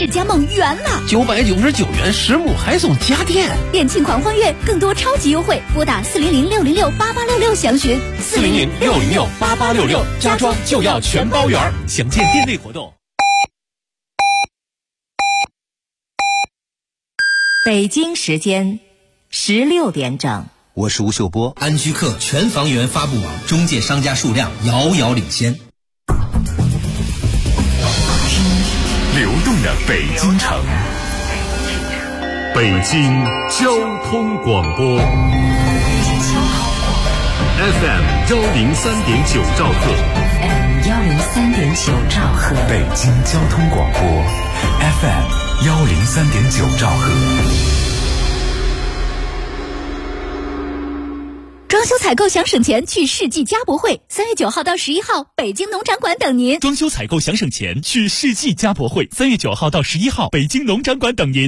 释迦梦圆了 ，999元10亩还送家电， 店庆狂欢月更多超级优惠，拨打400-606-8866详询。 400-606-8866，家装就要全包圆，详见店内活动。 北京时间16点整。 我是吴秀波。安居客全房源发布网中介商家数量遥遥领先。 流动的北京城，北京交通广播 FM 103.9兆赫 103.9兆赫， 北京交通广播 FM 103.9兆赫。 装修采购想省钱，去世纪家博会，3月9号到11号，北京农展馆等您。 装修采购想省钱，去世纪家博会，3月9号到11号，北京农展馆等您。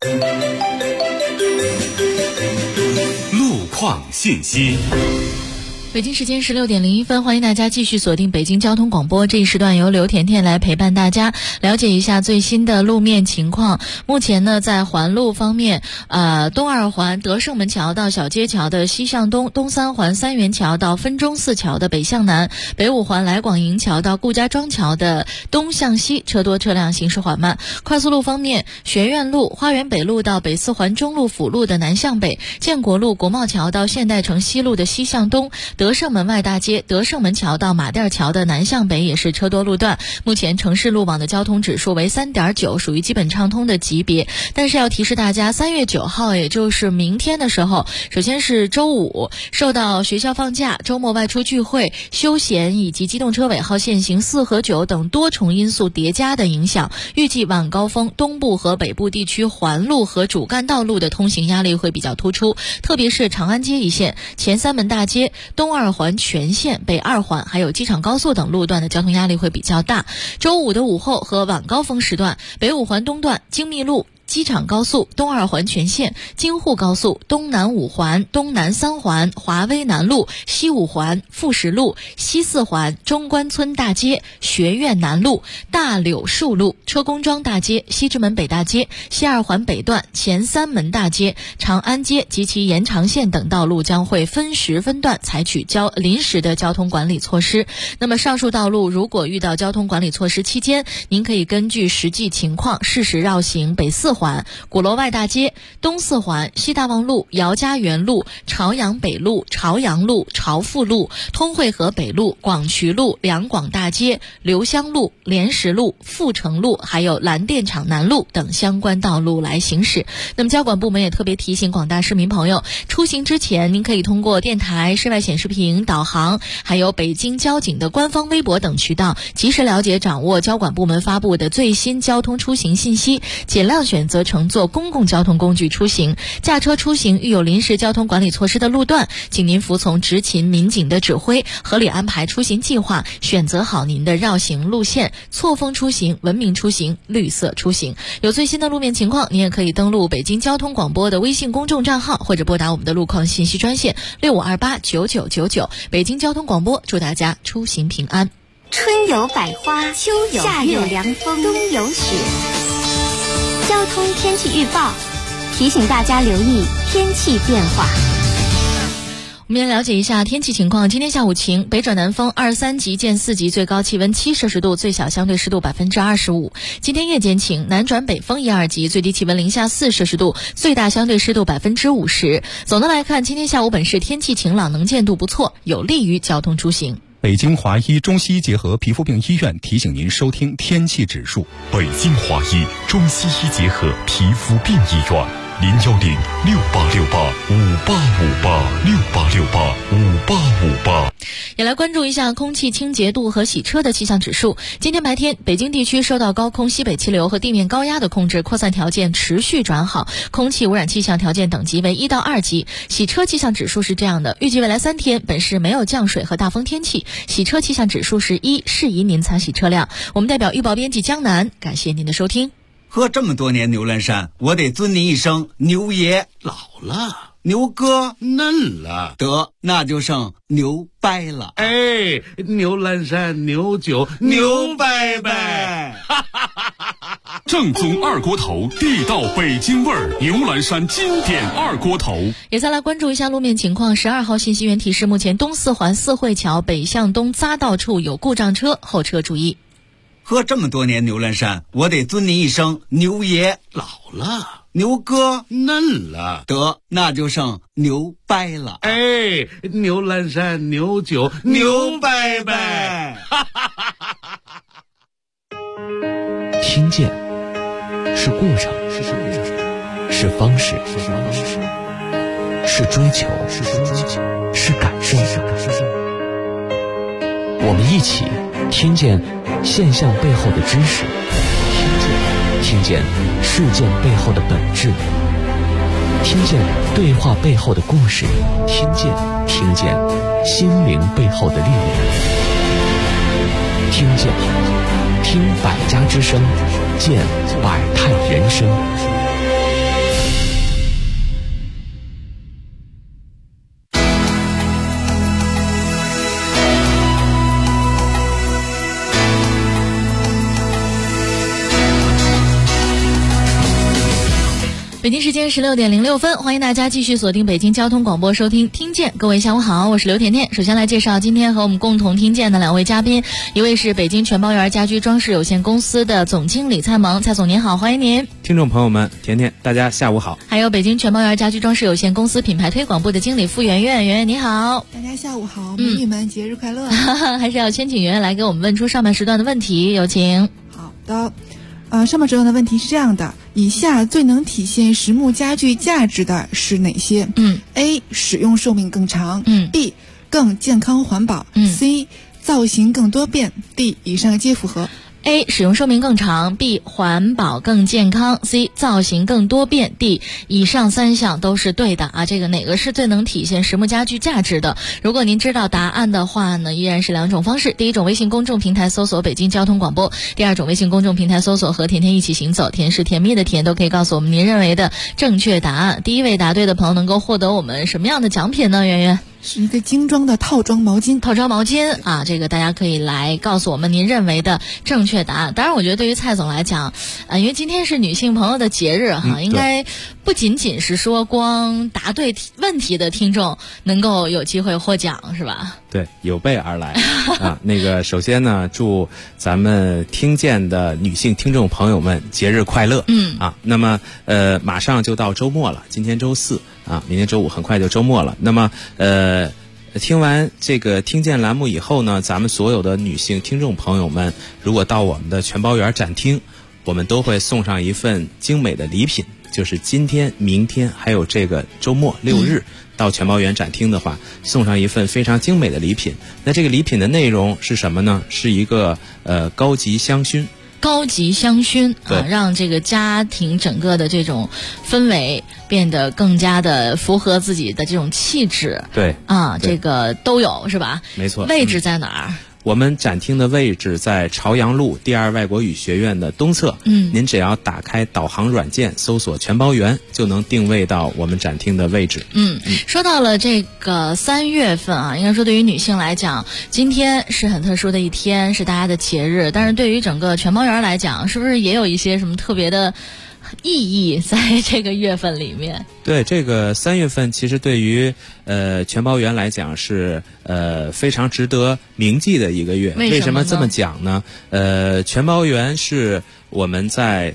路况信息。 北京时间16点01分，欢迎大家继续锁定北京交通广播。这一时段由刘甜甜来陪伴大家，了解一下最新的路面情况。目前呢，在环路方面，东二环德胜门桥到小街桥的西向东，东三环三元桥到分钟寺桥的北向南，北五环来广营桥到顾家庄桥的东向西，车多车辆行驶缓慢。快速路方面，学院路、花园北路到北四环中路辅路的南向北，建国路国贸桥到现代城西路的西向东，德胜门外大街、德胜门桥到马甸桥的南向北也是车多路段。目前城市路网的交通指数为 3.9， 属于基本畅通的级别。但是要提示大家，3月9号也就是明天的时候，首先是周五，受到学校放假、周末外出聚会、休闲以及机动车尾号限行4和9等多重因素叠加的影响，预计晚高峰东部和北部地区环路和主干道路的通行压力会比较突出，特别是长安街一线、前三门大街、东二环全线、北二环还有机场高速等路段的交通压力会比较大。周五的午后和晚高峰时段，北五环东段、精密路、机场高速、东二环全线、京沪高速、东南五环、东南三环、华威南路、西五环、富实路、西四环、中关村大街、学院南路、大柳树路、车公庄大街、西直门北大街、西二环北段、前三门大街、长安街及其延长线等道路将会分时分段采取临时的交通管理措施。那么上述道路如果遇到交通管理措施期间，您可以根据实际情况适时绕行北四环、鼓楼外大街、东四环、西大望路、姚家园路、朝阳北路、朝阳路、朝富路、通惠河北路、广渠路、两广大街、留香路、莲石路、阜成路还有蓝电厂南路等相关道路来行驶。那么交管部门也特别提醒广大市民朋友，出行之前您可以通过电台、室外显示屏、导航还有北京交警的官方微博等渠道及时了解掌握交管部门发布的最新交通出行信息，尽量选择乘坐公共交通工具出行。驾车出行遇有临时交通管理措施的路段，请您服从执勤民警的指挥，合理安排出行计划，选择好您的绕行路线，错峰出行，文明出行，绿色出行。有最新的路面情况，您也可以登录北京交通广播的微信公众账号，或者拨打我们的路况信息专线65289999。北京交通广播祝大家出行平安。 春有百花，秋有夏有凉风，冬有雪。交通天气预报提醒大家留意天气变化。 我们来了解一下天气情况。今天下午晴，北转南风2、3级见4级，最高气温7摄氏度，最小相对湿度25%。今天夜间晴，南转北风1、2级，最低气温零下4摄氏度，最大相对湿度50%。总的来看，今天下午本市天气晴朗，能见度不错，有利于交通出行。 北京华医中西医结合皮肤病医院提醒您收听天气指数。 北京华医中西医结合皮肤病医院，010-6868-5858，6868-5858。 也来关注一下空气清洁度和洗车的气象指数。今天白天，北京地区受到高空西北气流和地面高压的控制，扩散条件持续转好，空气污染气象条件等级为1到2级。洗车气象指数是这样的，预计未来3天本市没有降水和大风天气，洗车气象指数是1，适宜您擦洗车辆。我们代表预报编辑江南，感谢您的收听。 喝这么多年牛栏山，我得尊您一声牛爷。 老了牛哥嫩了， 得那就剩牛掰了。 哎，牛栏山牛酒牛掰掰， 正宗二锅头，地道北京味儿，牛栏山经典二锅头。 也再来关注一下路面情况。12号信息源提示，目前东四环四惠桥北向东匝道处有故障车，后车注意。 喝这么多年牛栏山，我得尊您一声牛爷。 老了， 牛哥嫩了， 得那就剩牛掰了。 哎，牛栏山牛酒牛掰掰。 听见是过程，是方式，是追求，是感受。我们一起听见现象背后的知识，听见事件背后的本质，听见对话背后的故事，听见心灵背后的力量，听百家之声，见百态人生。 北京时间16点06分，欢迎大家继续锁定北京交通广播收听听见。各位下午好，我是刘甜甜。首先来介绍今天和我们共同听见的两位嘉宾，一位是北京全包园家居装饰有限公司的总经理蔡萌，蔡总您好，欢迎您。 听众朋友们，甜甜大家下午好。 还有北京全包园家居装饰有限公司品牌推广部的经理付圆圆，圆圆你好。 大家下午好，美女们节日快乐。 还是要先请圆圆来给我们问出上半时段的问题，有请。 好的。上半时段的问题是这样的，以下最能体现实木家具价值的是哪些？A. 使用寿命更长，B. 更健康环保，C. 造型更多变，D. 以上皆符合。 A. 使用寿命更长， B. 环保更健康， C. 造型更多变， D. 以上三项都是对的啊。这个哪个是最能体现实木家具价值的？如果您知道答案的话呢，依然是两种方式。第一种微信公众平台搜索北京交通广播，第二种微信公众平台搜索和甜甜一起行走，甜是甜蜜的甜，都可以告诉我们您认为的正确答案。第一位答对的朋友能够获得我们什么样的奖品呢？圆圆是一个精装的套装毛巾啊，这个大家可以来告诉我们您认为的正确答案。当然我觉得对于蔡总来讲因为今天是女性朋友的节日哈，应该不仅仅是说光答对问题的听众能够有机会获奖是吧？ 对，有备而来啊。那个首先呢，祝咱们听见的女性听众朋友们节日快乐。那么马上就到周末了，今天周四啊，明天周五很快就周末了。那么听完这个听见栏目以后呢，咱们所有的女性听众朋友们，如果到我们的全包园展厅，我们都会送上一份精美的礼品，就是今天、明天还有这个周末6日到全包园展厅的话，送上一份非常精美的礼品。那这个礼品的内容是什么呢？是一个高级香薰。 高级香薰啊，让这个家庭整个的这种氛围变得更加的符合自己的这种气质。 对啊，这个都有是吧？ 没错。 位置在哪儿？ 我们展厅的位置在朝阳路第2外国语学院的东侧。您只要打开导航软件，搜索全包园，就能定位到我们展厅的位置。 说到了这个3月份啊，应该说对于女性来讲，今天是很特殊的一天，是大家的节日。但是对于整个全包园来讲，是不是也有一些什么特别的意义在这个月份里面？ 对，这个3月份其实对于全包园来讲是非常值得铭记的一个月。为什么这么讲呢？全包园是我们在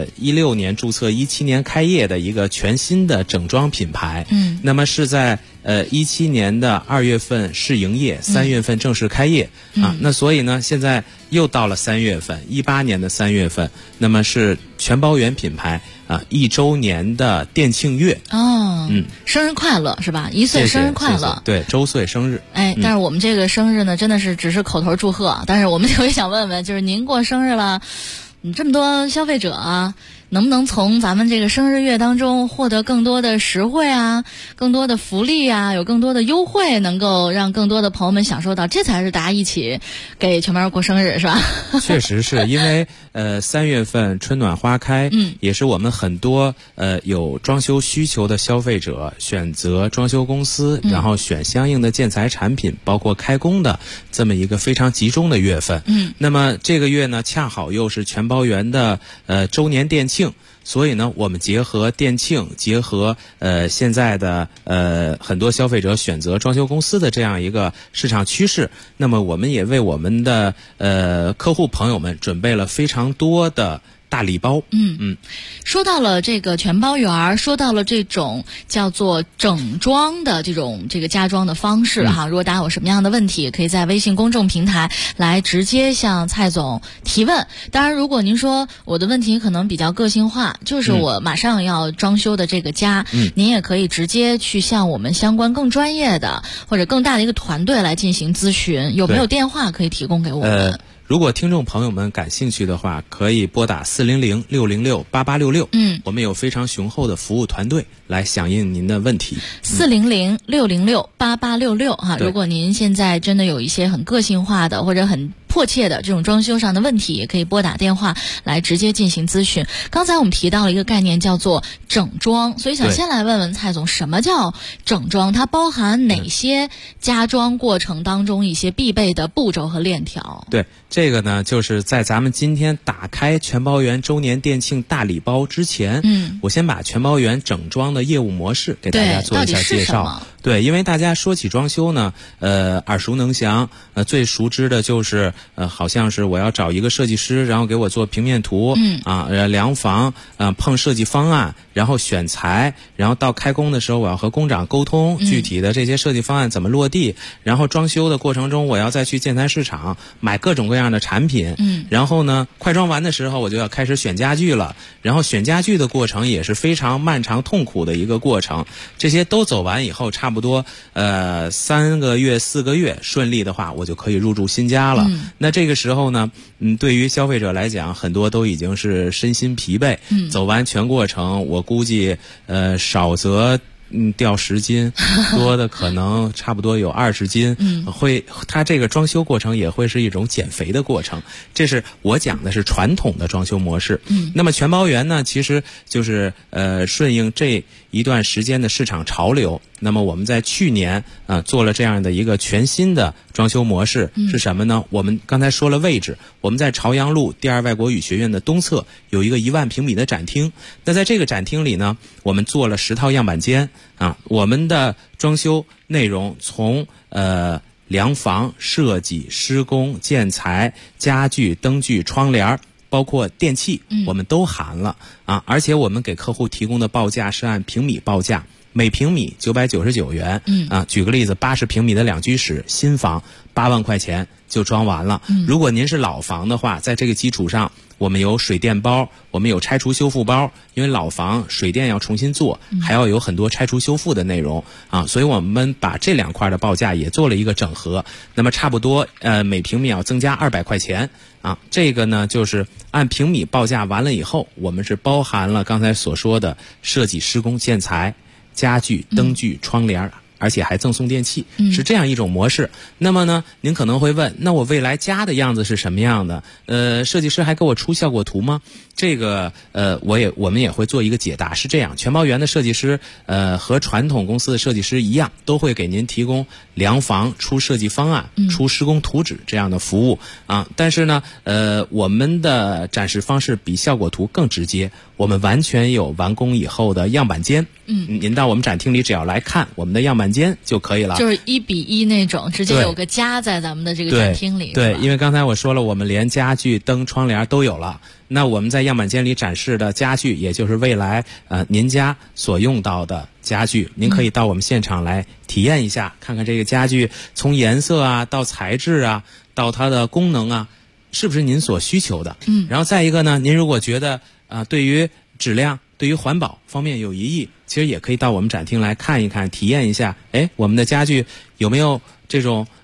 16年注册17年开业的一个全新的整装品牌。那么是在17年的2月份试营业，3月份正式开业啊。那所以呢，现在又到了3月份，18年的3月份，那么是全包园品牌1周年的店庆月。 生日快乐是吧？1岁生日快乐。 谢谢。对，周岁生日。 但是我们这个生日呢，真的是只是口头祝贺，但是我们特别想问问，就是您过生日了，这么多消费者能不能从咱们这个生日月当中获得更多的实惠啊，更多的福利啊，有更多的优惠，能够让更多的朋友们享受到，这才是大家一起给全班过生日，是吧？ 确实是因为3月份春暖花开，也是我们很多有装修需求的消费者选择装修公司，然后选相应的建材产品，包括开工的这么一个非常集中的月份。那么这个月呢，恰好又是全包园的周年店庆。所以呢，我们结合店庆，结合现在的很多消费者选择装修公司的这样一个市场趋势，那么我们也为我们的客户朋友们准备了非常多的大礼包。 说到了这个全包园，说到了这种叫做整装的这个家装的方式哈。如果大家有什么样的问题，可以在微信公众平台来直接向蔡总提问。当然，如果您说我的问题可能比较个性化，就是我马上要装修的这个家，您也可以直接去向我们相关更专业的或者更大的一个团队来进行咨询。有没有电话可以提供给我们？ 如果听众朋友们感兴趣的话，可以拨打400-606-8866。我们有非常雄厚的服务团队来响应您的问题。 400-606-8866哈。如果您现在真的有一些很个性化的或者很迫切的这种装修上的问题，也可以拨打电话来直接进行咨询。刚才我们提到了一个概念叫做整装，所以想先来问问蔡总，什么叫整装？它包含哪些家装过程当中一些必备的步骤和链条？ 对，这个呢，就是在咱们今天打开全包园周年店庆大礼包之前，我先把全包园整装的业务模式给大家做一下介绍。对，因为大家说起装修呢，耳熟能详，最熟知的就是好像是我要找一个设计师，然后给我做平面图，量房，碰设计方案，然后选材，然后到开工的时候我要和工长沟通具体的这些设计方案怎么落地，然后装修的过程中我要再去建材市场买各种各样的产品，然后呢快装完的时候我就要开始选家具了，然后选家具的过程也是非常漫长痛苦的一个过程，这些都走完以后，差不多3个月4个月顺利的话，我就可以入住新家了。那这个时候呢，对于消费者来讲，很多都已经是身心疲惫，走完全过程，我估计少则掉10斤，多的可能差不多有20斤，它这个装修过程也会是一种减肥的过程。这是我讲的是传统的装修模式。那么全包园呢，其实就是顺应这一段时间的市场潮流。那么我们在去年做了这样的一个全新的装修模式，是什么呢？我们刚才说了位置，我们在朝阳路第2外国语学院的东侧有一个1万平米的展厅。那在这个展厅里呢，我们做了10套样板间我们的装修内容从量房、设计、施工、建材、家具、灯具、窗帘，包括电器，我们都含了而且我们给客户提供的报价是按平米报价，每平米999元。举个例子，80平米的2居室新房8万块钱就装完了。如果您是老房的话，在这个基础上，我们有水电包，我们有拆除修复包，因为老房水电要重新做，还要有很多拆除修复的内容所以我们把这2块的报价也做了一个整合。那么差不多每平米要增加200块钱这个呢就是按平米报价完了以后，我们是包含了刚才所说的设计、施工、建材、家具、灯具、窗帘，而且还赠送电器，是这样一种模式。那么呢，您可能会问，那我未来家的样子是什么样的？设计师还给我出效果图吗？这个我们也会做一个解答。是这样，全包园的设计师和传统公司的设计师一样，都会给您提供量房、出设计方案、出施工图纸这样的服务但是呢，我们的展示方式比效果图更直接，我们完全有完工以后的样板间。您到我们展厅里只要来看我们的样板间就可以了， 就是1比1那种，直接有个家在咱们的这个展厅里。 对，因为刚才我说了，我们连家具、灯、窗帘都有了。那我们在样板间里展示的家具，也就是未来您家所用到的家具，您可以到我们现场来体验一下，看看这个家具从颜色到材质到它的功能是不是您所需求的。然后再一个呢，您如果觉得对于质量、对于环保方面有疑义，其实也可以到我们展厅来看一看，体验一下我们的家具有没有这种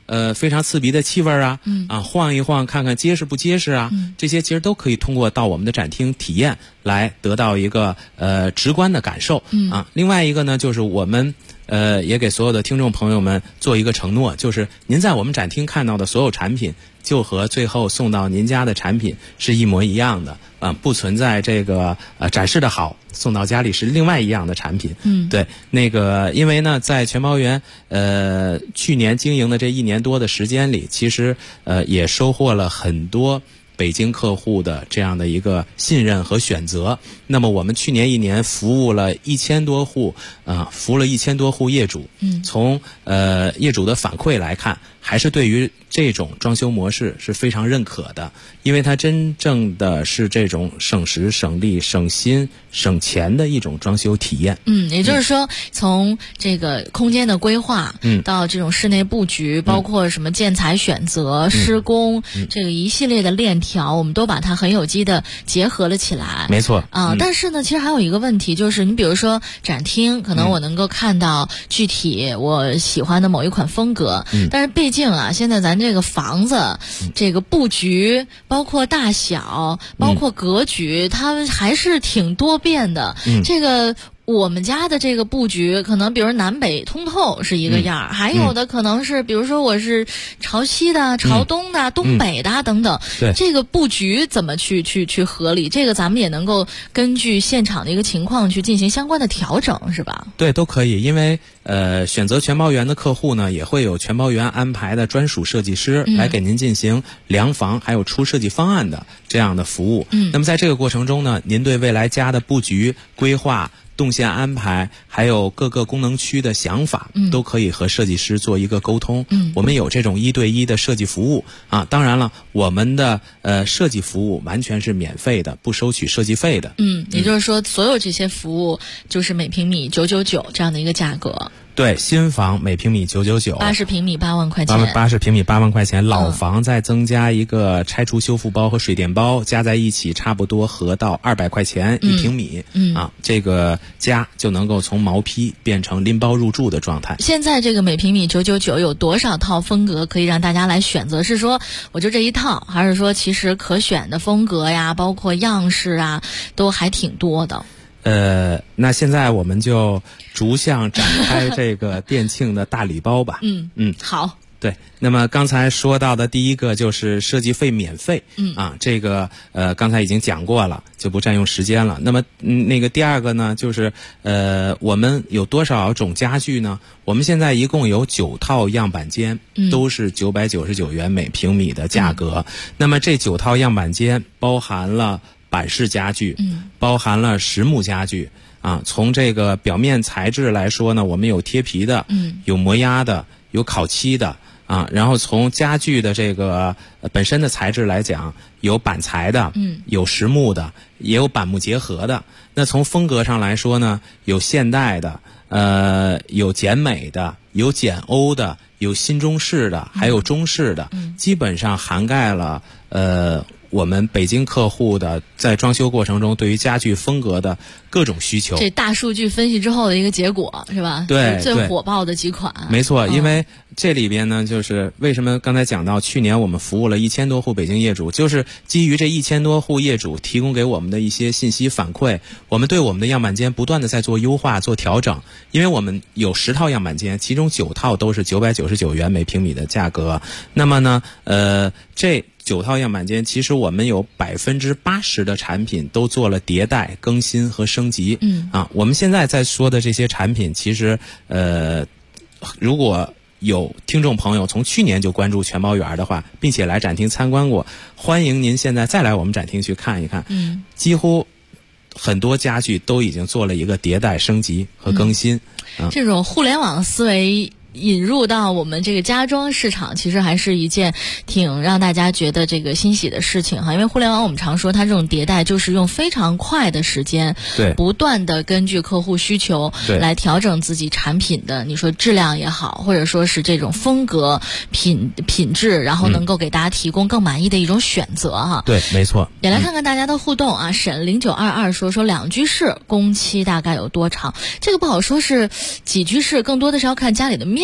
非常刺鼻的气味啊，晃一晃看看结实不结实啊，这些其实都可以通过到我们的展厅体验来得到一个直观的感受啊。另外一个呢，就是我们也给所有的听众朋友们做一个承诺，就是您在我们展厅看到的所有产品，就和最后送到您家的产品是一模一样的不存在这个展示的好，送到家里是另外一样的产品。对，那个因为呢，在全包园去年经营的这1年多的时间里，其实也收获了很多北京客户的这样的一个信任和选择。那么我们去年1年服务了1000多户服务了1000多户业主。从业主的反馈来看，还是对于这种装修模式是非常认可的，因为它真正的是这种省时省力省心省钱的一种装修体验。 也就是说从这个空间的规划到这种室内布局，包括什么建材选择、施工这个一系列的链条，我们都把它很有机的结合了起来。 没错但是呢，其实还有一个问题，就是你比如说展厅，可能我能够看到具体我喜欢的某一款风格，但是毕竟现在咱这个房子这个布局包括大小包括格局它还是挺多变的。这个我们家的这个布局可能比如南北通透是一个样还有的可能是比如说我是朝西的、朝东的、东北的等等。 对， 这个布局怎么去合理，这个咱们也能够根据现场的一个情况去进行相关的调整，是吧？ 对，都可以。因为选择全包园的客户呢，也会有全包园安排的专属设计师来给您进行量房还有出设计方案的这样的服务。那么在这个过程中呢，您对未来家的布局规划、动线安排还有各个功能区的想法都可以和设计师做一个沟通。我们有这种1对1的设计服务当然了，我们的设计服务完全是免费的，不收取设计费的。 也就是说所有这些服务就是每平米999这样的一个价格。 对，新房每平米999 ，80平米8万块钱 ，80平米8万块钱，老房再增加一个拆除修复包和水电包，加在一起差不多合到200块钱1平米。这个家就能够从毛坯变成拎包入住的状态。 现在这个每平米999有多少套风格可以让大家来选择？是说我就这一套，还是说其实可选的风格呀，包括样式啊，都还挺多的？ 那现在我们就逐项展开这个店庆的大礼包吧。 好。 对，那么刚才说到的第一个就是设计费免费。这个刚才已经讲过了，就不占用时间了。那么那个第二个呢，就是我们有多少种家具呢？我们现在一共有9套样板间，都是999元每平米的价格。那么这9套样板间包含了板式家具，包含了实木家具从这个表面材质来说呢，我们有贴皮的，有磨压的，有烤漆的然后从家具的这个本身的材质来讲，有板材的，有实木的，也有板木结合的。那从风格上来说呢，有现代的，有简美的，有简欧的，有新中式的，还有中式的，基本上涵盖了我们北京客户的在装修过程中对于家具风格的各种需求。 这大数据分析之后的一个结果是吧？ 对， 最火爆的几款。 没错，因为这里边呢，就是为什么刚才讲到去年我们服务了1000多户北京业主，就是基于这1000多户业主提供给我们的一些信息反馈，我们对我们的样板间不断的在做优化做调整。因为我们有10套样板间，其中9套都是999元每平米的价格。那么呢这9套样板间，其实我们有80%的产品都做了迭代、更新和升级。我们现在在说的这些产品，其实如果有听众朋友从去年就关注全包园的话，并且来展厅参观过，欢迎您现在再来我们展厅去看一看。几乎很多家具都已经做了一个迭代、升级和更新。 这种互联网思维引入到我们这个家装市场，其实还是一件挺让大家觉得这个欣喜的事情哈。因为互联网我们常说它这种迭代就是用非常快的时间， 对， 不断的根据客户需求来调整自己产品的，你说质量也好，或者说是这种风格、品质，然后能够给大家提供更满意的一种选择哈。 对，没错。 也来看看大家的互动啊。沈0922说两居室工期大概有多长？这个不好说是几居室，更多的是要看家里的面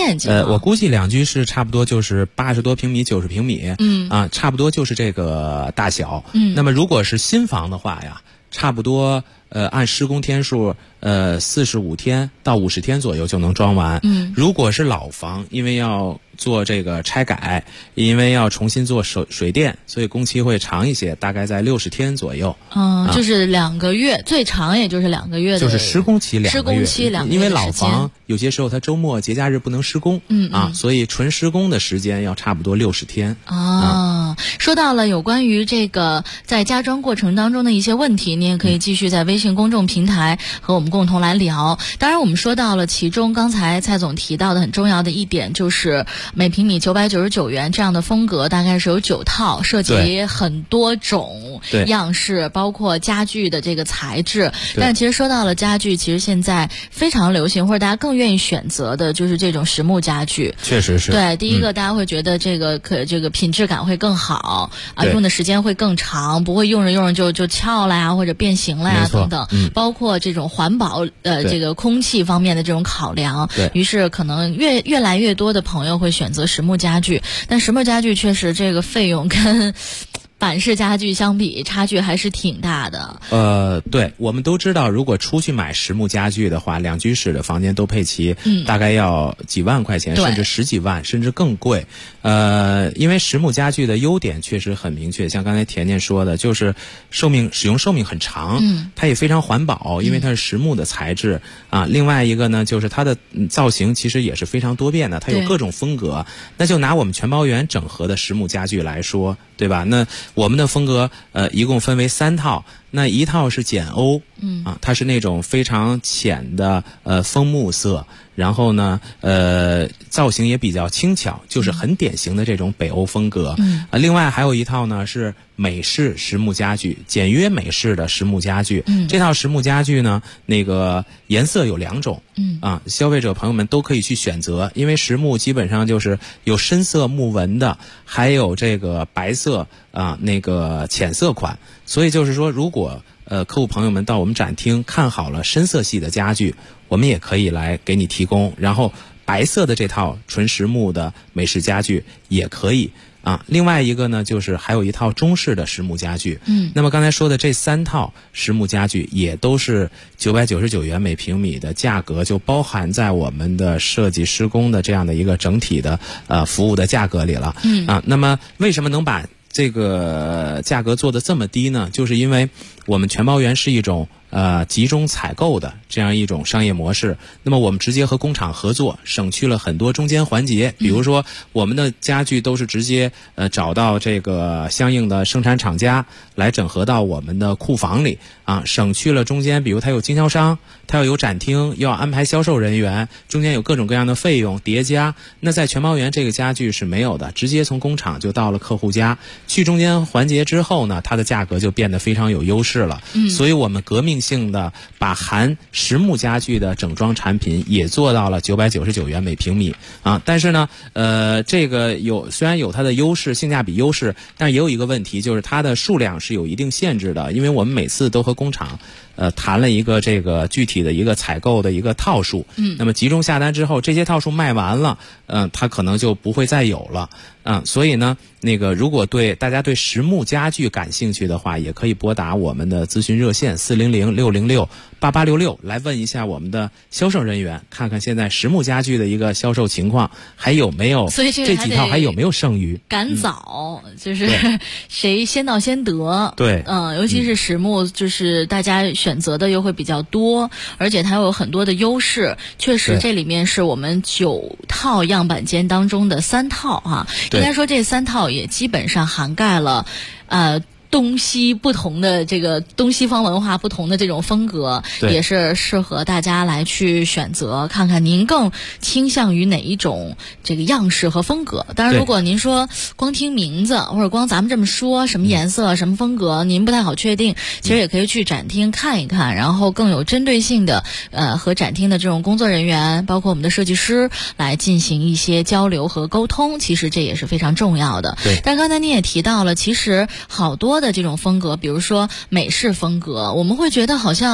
面积？ 我估计两居室差不多就是80多平米、90平米，差不多就是这个大小。那么如果是新房的话呀，差不多按施工天数，45天到50天左右就能装完。如果是老房，因为要做这个拆改，因为要重新做水电，所以工期会长一些，大概在60天左右。 就是2个月，最长也就是2个月的， 就是施工期2个月。 施工期2个月， 因为老房有些时候它周末节假日不能施工，所以纯施工的时间要差不多60天。 说到了有关于这个在加装过程当中的一些问题，你也可以继续在微信公众平台和我们共同来聊。当然我们说到了其中刚才蔡总提到的很重要的一点，就是每平米999元这样的风格大概是有9套，涉及很多种样式，包括家具的这个材质。但其实说到了家具，其实现在非常流行或者大家更愿意选择的就是这种实木家具。 确实是。 对，第一个大家会觉得这个品质感会更好啊，用的时间会更长，不会用着用着就翘了呀或者变形了呀等等。包括这种环保这个空气方面的这种考量，于是可能越来越多的朋友会选择实木家具。但实木家具确实这个费用跟板式家具相比差距还是挺大的。 对，我们都知道，如果出去买实木家具的话，两居室的房间都配齐，大概要几万块钱，甚至10几万，甚至更贵。因为实木家具的优点确实很明确，像刚才甜甜说的，就是使用寿命很长，它也非常环保，因为它是实木的材质啊。另外一个呢，就是它的造型其实也是非常多变的，它有各种风格。那就拿我们全包园整合的实木家具来说，对吧？那我们的风格一共分为3套，那一套是简欧，它是那种非常浅的枫木色，然后呢造型也比较轻巧，就是很典型的这种北欧风格。另外还有一套呢是美式实木家具，简约美式的实木家具。这套实木家具呢，那个颜色有2种，消费者朋友们都可以去选择，因为实木基本上就是有深色木纹的，还有这个白色那个浅色款。所以就是说，如果客户朋友们到我们展厅看好了深色系的家具，我们也可以来给你提供，然后白色的这套纯实木的美式家具也可以另外一个呢，就是还有一套中式的实木家具。那么刚才说的这3套实木家具也都是999元每平米的价格，就包含在我们的设计施工的这样的一个整体的服务的价格里了。那么为什么能把这个价格做得这么低呢？就是因为我们全包园是一种集中采购的这样一种商业模式。那么我们直接和工厂合作，省去了很多中间环节。比如说我们的家具都是直接找到这个相应的生产厂家来整合到我们的库房里省去了中间，比如它有经销商，它要有展厅，要安排销售人员，中间有各种各样的费用叠加。那在全包园这个家具是没有的，直接从工厂就到了客户家，去中间环节之后呢，它的价格就变得非常有优势了。所以我们革命性的把含实木家具的整装产品也做到了999元每平米但是呢这个虽然有它的优势，性价比优势，但也有一个问题，就是它的数量是有一定限制的。因为我们每次都和工厂谈了一个这个具体的一个采购的一个套数，那么集中下单之后，这些套数卖完了，它可能就不会再有了。所以呢，那个如果大家对实木家具感兴趣的话，也可以拨打我们的咨询热线400-606-8866来问一下我们的销售人员，看看现在实木家具的一个销售情况还有没有，这几套还有没有剩余。 赶早就是谁先到先得。 对， 尤其是实木，就是大家选择的又会比较多，而且它有很多的优势。确实，这里面是我们9套样板间当中的3套应该说这3套也基本上涵盖了东西不同的这个东西方文化不同的这种风格，也是适合大家来去选择，看看您更倾向于哪一种这个样式和风格。当然如果您说光听名字或者光咱们这么说什么颜色什么风格您不太好确定，其实也可以去展厅看一看，然后更有针对性的和展厅的这种工作人员包括我们的设计师来进行一些交流和沟通，其实这也是非常重要的。但刚才你也提到了，其实好多的这种风格，比如说美式风格，我们会觉得好像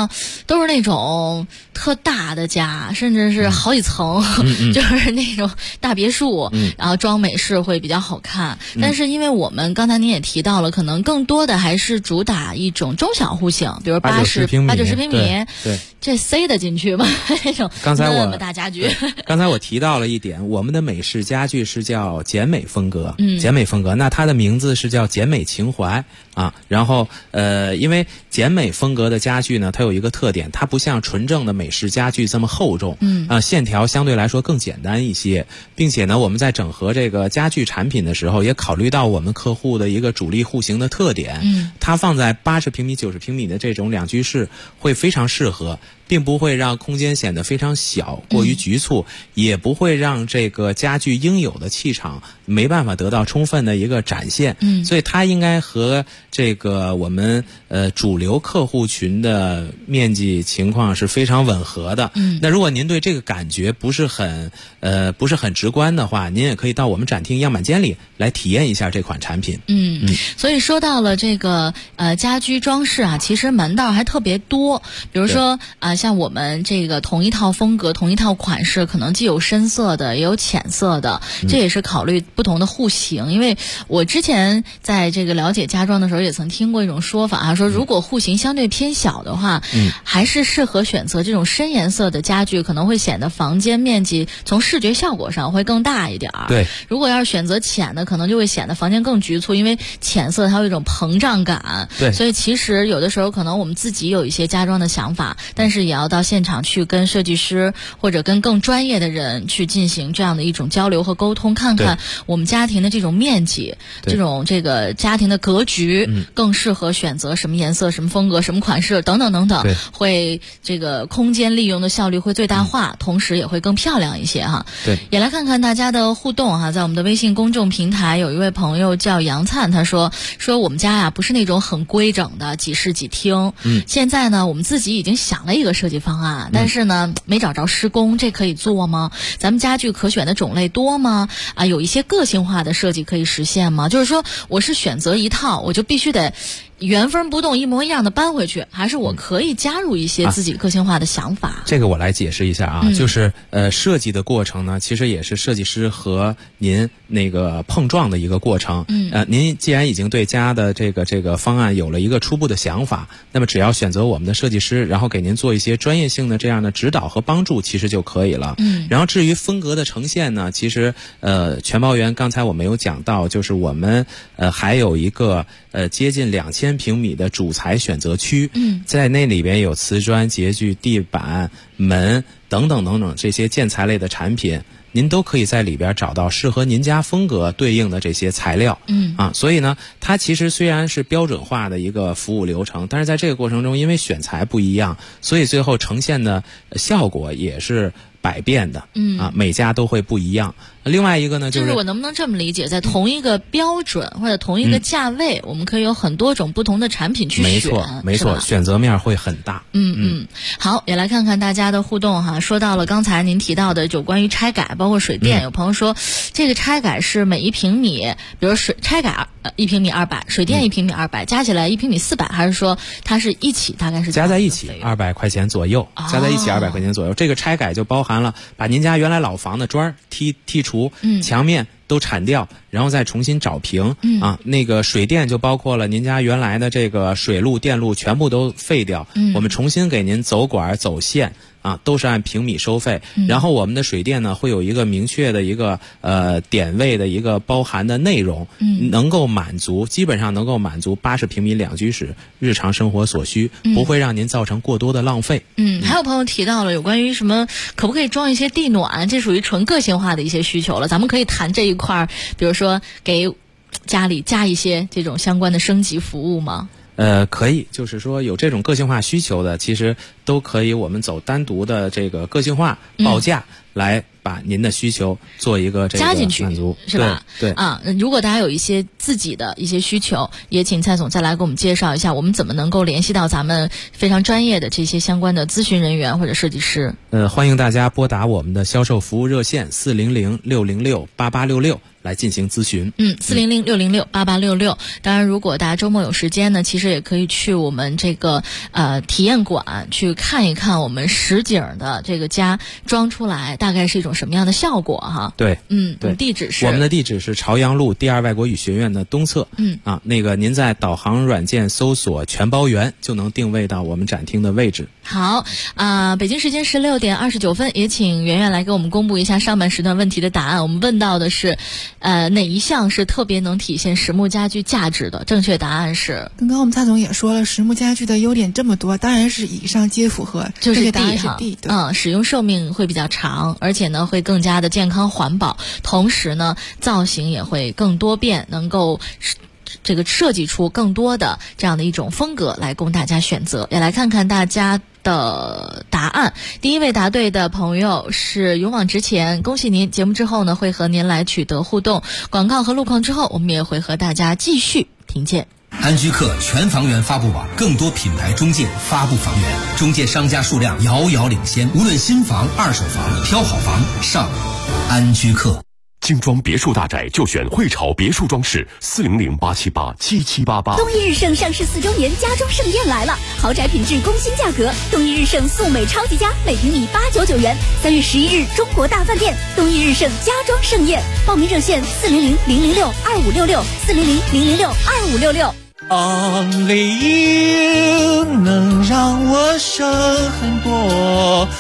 都是那种特大的家，甚至是好几层，就是那种大别墅，然后装美式会比较好看。但是因为我们刚才您也提到了，可能更多的还是主打一种中小户型，比如80-90平米， 对， 这塞得进去吗？那种那么大家具。 刚才我提到了一点，我们的美式家具是叫简美风格，简美风格，那它的名字是叫简美情怀啊。然后因为简美风格的家具呢，它有一个特点，它不像纯正的美式家具这么厚重，线条相对来说更简单一些，并且呢，我们在整合这个家具产品的时候，也考虑到我们客户的一个主力户型的特点，它放在80平米、90平米的这种两居室会非常适合。并不会让空间显得非常小，过于局促，也不会让这个家具应有的气场没办法得到充分的一个展现。所以它应该和这个我们主流客户群的面积情况是非常吻合的。那如果您对这个感觉不是很直观的话，您也可以到我们展厅样板间里来体验一下这款产品。 所以说到了这个家居装饰啊，其实门道还特别多，比如说像我们这个同一套风格、同一套款式，可能既有深色的，也有浅色的，这也是考虑不同的户型。因为我之前在这个了解家装的时候，也曾听过一种说法说如果户型相对偏小的话，还是适合选择这种深颜色的家具，可能会显得房间面积从视觉效果上会更大一点。 对， 如果要是选择浅的，可能就会显得房间更局促，因为浅色它有一种膨胀感。 对， 所以其实有的时候可能我们自己有一些家装的想法，但是也要到现场去跟设计师或者跟更专业的人去进行这样的一种交流和沟通，看看我们家庭的这种面积，这个家庭的格局更适合选择什么颜色、什么风格、什么款式等等等等，会这个空间利用的效率会最大化，同时也会更漂亮一些哈。 对， 也来看看大家的互动哈，在我们的微信公众平台有一位朋友叫杨灿，他说我们家呀不是那种很规整的几室几厅，现在呢我们自己已经想了一个设计方案，但是呢没找着施工，这可以做吗？咱们家具可选的种类多吗？有一些个性化的设计可以实现吗？就是说我是选择一套我就必须得原封不动一模一样的搬回去，还是我可以加入一些自己个性化的想法？ 这个我来解释一下就是设计的过程呢，其实也是设计师和您那个碰撞的一个过程。您既然已经对家的这个方案有了一个初步的想法，那么只要选择我们的设计师，然后给您做一些专业性的这样的指导和帮助，其实就可以了。然后至于风格的呈现呢，其实全包园刚才我没有讲到，就是我们还有一个接近2000平米的主材选择区，在那里边有瓷砖、洁具、地板、门等等等等这些建材类的产品，您都可以在里边找到适合您家风格对应的这些材料。所以呢，它其实虽然是标准化的一个服务流程，但是在这个过程中，因为选材不一样，所以最后呈现的效果也是百变的。每家都会不一样。另外一个呢，就是我能不能这么理解，在同一个标准或者同一个价位，我们可以有很多种不同的产品去选。 没错，选择面会很大。 好，也来看看大家的互动哈。说到了刚才您提到的有关于拆改，包括水电，有朋友说这个拆改是每1平米，比如拆改1平米200，水电1平米200，加起来1平米400，还是说它是一起大概是加在一起200块钱左右？加在一起200块钱左右。这个拆改就包含了把您家原来老房的砖剔除，墙面都铲掉，然后再重新找平。那个水电就包括了您家原来的这个水路、电路全部都废掉，我们重新给您走管走线。都是按平米收费。然后我们的水电呢会有一个明确的一个点位的一个包含的内容，能够基本上能够满足80平米两居室日常生活所需，不会让您造成过多的浪费。 还有朋友提到了有关于什么可不可以装一些地暖，这属于纯个性化的一些需求了，咱们可以谈这一块，比如说给家里加一些这种相关的升级服务吗？ 可以，就是说有这种个性化需求的，其实都可以我们走单独的这个个性化报价来把您的需求做一个这个加进去满足， 是吧？ 对如果大家有一些自己的一些需求，也请蔡总再来给我们介绍一下，我们怎么能够联系到咱们非常专业的这些相关的咨询人员或者设计师。 欢迎大家拨打我们的销售服务热线400-606-8866 来进行咨询。 400-606-8866。当然，如果大家周末有时间呢，其实也可以去我们这个体验馆去看一看我们实景的这个家装出来大概是一种什么样的效果哈。 对， 对，地址是我们的地址是朝阳路第2外国语学院的东侧。那个您在导航软件搜索全包园就能定位到我们展厅的位置。 好北京时间16点29分，也请圆圆来给我们公布一下上半时段问题的答案。我们问到的是哪一项是特别能体现实木家具价值的？正确答案是， 刚刚我们蔡总也说了，实木家具的优点这么多，当然是以上皆符合， 就是答案是 D。 使用寿命会比较长，而且呢会更加的健康环保，同时呢造型也会更多变，能够这个设计出更多的这样的一种风格来供大家选择。也来看看大家的答案。第一位答对的朋友是勇往直前，恭喜您！节目之后呢会和您来取得互动，广告和路况之后我们也会和大家继续听见。 安居客全房源发布网，更多品牌中介发布房源，中介商家数量遥遥领先，无论新房、二手房，挑好房上安居客。 精装别墅大宅就选汇潮别墅装饰，400-878-7788。 东一日盛上市4周年家装盛宴来了，豪宅品质工新价格，东一日盛素美超级家每平米899元。3月11日中国大饭店东一日盛家装盛宴，报名热线400-006-2566，400-006-2566。 Only you 能让我省很多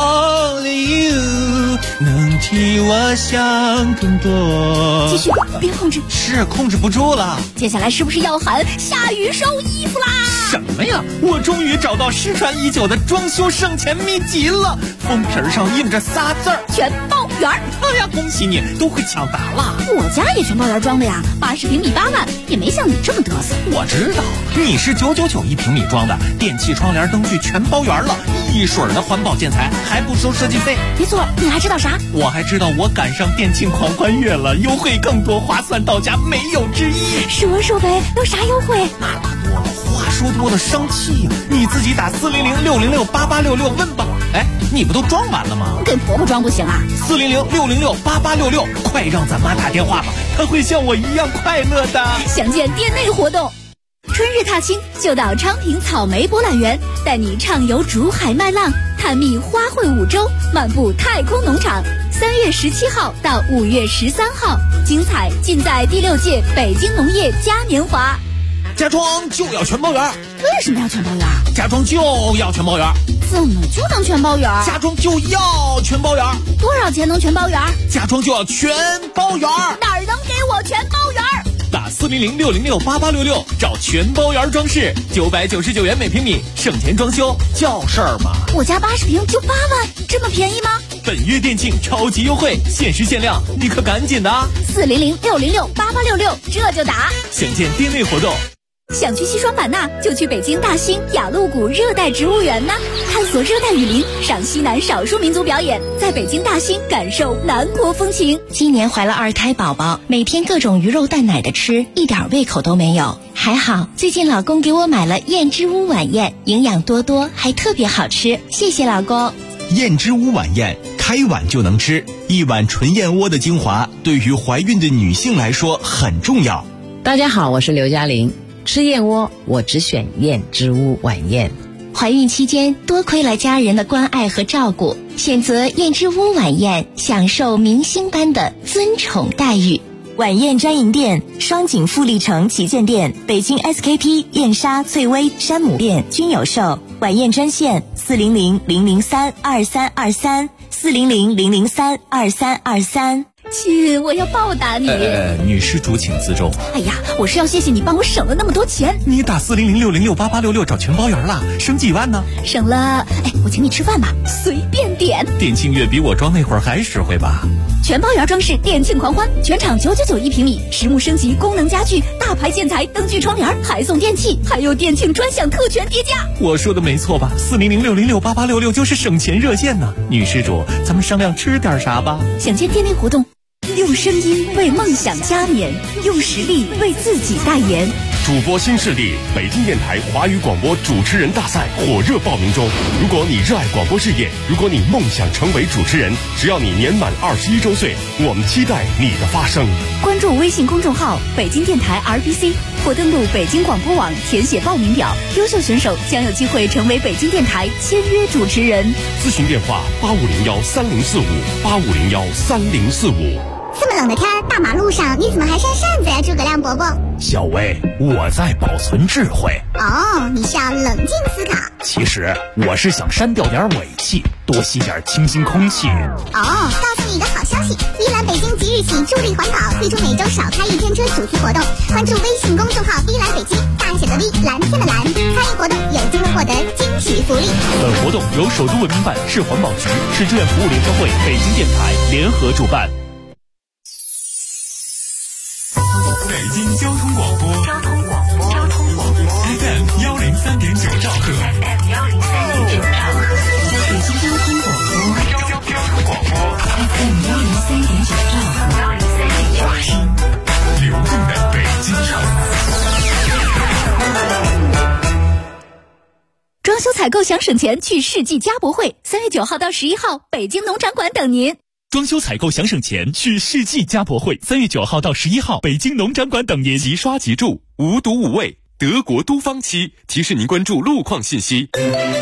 ，Only you 能替我想更多。 继续，别控制， 是控制不住了。 接下来是不是要喊下雨收衣服啦？ 什么呀？我终于找到失传已久的装修省钱秘籍了，封皮上印着仨字儿： 全包园。 哎呀，恭喜你，都会抢答了。 我家也全包园装的呀，80平米8万，也没像你这么嘚瑟。 我知道，你是999一平米装的，电器、窗帘、灯具全包圆了，一水儿的环保建材，还不收设计费。 没错，你还知道啥？ 我还知道我赶上电竞狂欢月了，优惠更多，划算到家，没有之一。 说呗，有啥优惠？ 那可多了，话说多了生气呀！你自己打400-606-8866问吧。哎，你不都装完了吗？ 跟婆婆装不行啊 ！400-606-8866，快让咱妈打电话吧，她会像我一样快乐的。 详见店内活动。春日踏青就到昌平草莓博览园，带你畅游竹海麦浪，探秘花卉五洲，漫步太空农场。3月17号到5月13号，精彩尽在第6届北京农业嘉年华。 家装就要全包圆。 为什么要全包圆？ 家装就要全包圆。 怎么就能全包圆？ 家装就要全包圆。 多少钱能全包圆？ 家装就要全包圆。 哪儿能给我全包圆？ 打400-606-8866，找全包圆装饰，999元每平米，省钱装修叫事儿吗？ 我家80平就8万，这么便宜吗？ 本月店庆超级优惠，限时限量，你可赶紧的啊！400-606-8866，这就打。详见店内活动。 想去西双版纳，就去北京大兴雅鹿谷热带植物园呢，探索热带雨林，赏西南少数民族表演，在北京大兴感受南国风情。 今年怀了2胎宝宝，每天各种鱼肉蛋奶的吃，一点胃口都没有。还好最近老公给我买了燕之屋晚宴，营养多多，还特别好吃，谢谢老公。 燕之屋晚宴，开碗就能吃，一碗纯燕窝的精华，对于怀孕的女性来说很重要。 大家好，我是刘嘉玲。吃燕窝，我只选燕之屋晚宴。 怀孕期间多亏了家人的关爱和照顾，选择燕之屋晚宴，享受明星般的尊宠待遇。 晚宴专营店：双井富力城旗舰店、北京 SKP、燕莎、翠微、山姆店均有售。晚宴专线400-003-2323 400-003-2323。 亲，我要报答你。 女施主请自重。 哎呀，我是要谢谢你帮我省了那么多钱。 你打400-606-8866找全包圆了，省几万呢？ 省了，我请你吃饭吧，随便点。 店庆月比我装那会儿还实惠吧？ 全包圆装饰店庆狂欢，全场999一平米，实木升级功能家具，大牌建材、灯具、窗帘，还送电器，还有店庆专享特权叠加。 我说的没错吧？400-606-8866就是省钱热线呢。女施主，咱们商量吃点啥吧？ 想见店内活动。用声音为梦想加冕，用实力为自己代言。 主播新势力北京电台华语广播主持人大赛火热报名中。如果你热爱广播事业，如果你梦想成为主持人，只要你年满21周岁，我们期待你的发声。 关注微信公众号北京电台 RBC 或登录北京广播网填写报名表，优秀选手将有机会成为北京电台签约主持人。 咨询电话8501304585013045。 这么冷的天，大马路上你怎么还扇扇子呀，诸葛亮伯伯？ 小薇，我在保存智慧。 哦，你是要冷静思考。 其实我是想删掉点尾气，多吸点清新空气。 哦，告诉你一个好消息，依兰北京即日起助力环保，推出每周少开一天车主题活动。关注微信公众号依兰北京，大写的 V， 蓝天的蓝，参与活动有机会获得惊喜福利。 本活动由首都文明办、市环保局、市志愿服务联合会、北京电台联合主办。 北京交通广播FM 103.9兆赫， 北京交通广播 FM 103.9兆赫， 流动的北京城。 装修采购想省钱，去世纪家博会，3月9号到11号，北京农场馆等您。 装修采购想省钱，去世纪家博会，3月9号到11号，北京农场馆等您。 即刷即住，无毒无味，德国都方漆。提示您关注路况信息。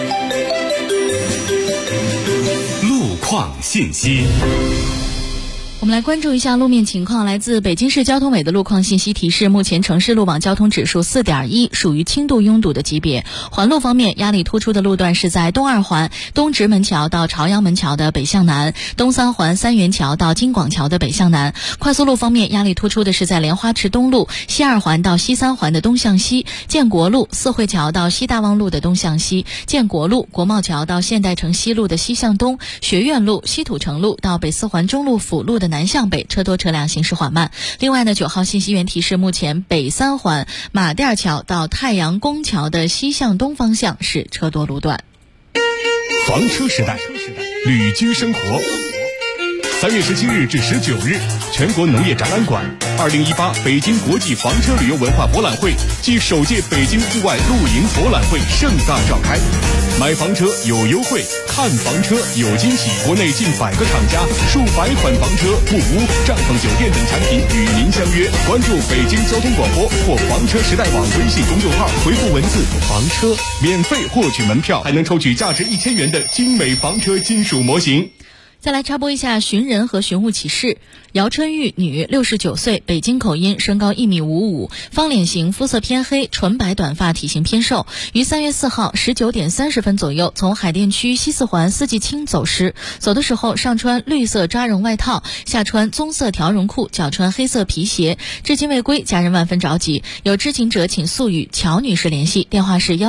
路况信息。 我们来关注一下路面情况。来自北京市交通委的路况信息提示，目前城市路网交通指数 4.1， 属于轻度拥堵的级别。环路方面，压力突出的路段是在东二环东直门桥到朝阳门桥的北向南，东三环三元桥到京广桥的北向南。快速路方面，压力突出的是在莲花池东路西二环到西三环的东向西，建国路四惠桥到西大望路的东向西，建国路国贸桥到现代城西路的西向东，学院路西土城路到北四环中路辅路的南向北，车多车辆行驶缓慢。另外呢，9号信息源提示，目前北三环马甸桥到太阳宫桥的西向东方向是车多路段。 房车时代，旅居生活。3月17日至19日，全国农业展览馆2018北京国际房车旅游文化博览会暨首届北京户外露营博览会盛大召开。买房车有优惠，看房车有惊喜。国内近100个厂家、数百款房车、木屋、帐篷酒店等产品与您相约。关注北京交通广播或房车时代网微信公众号，回复文字房车，免费获取门票，还能抽取价值1000元的精美房车金属模型。 再来插播一下寻人和寻物启事。姚春玉，女，69岁，北京口音，身高1.55米，方脸型，肤色偏黑，纯白短发，体型偏瘦。于3月4号19点30分左右，从海淀区西四环四季青走失。走的时候上穿绿色扎绒外套，下穿棕色条绒裤，脚穿黑色皮鞋，至今未归，家人万分着急。有知情者请速与乔女士联系，电话是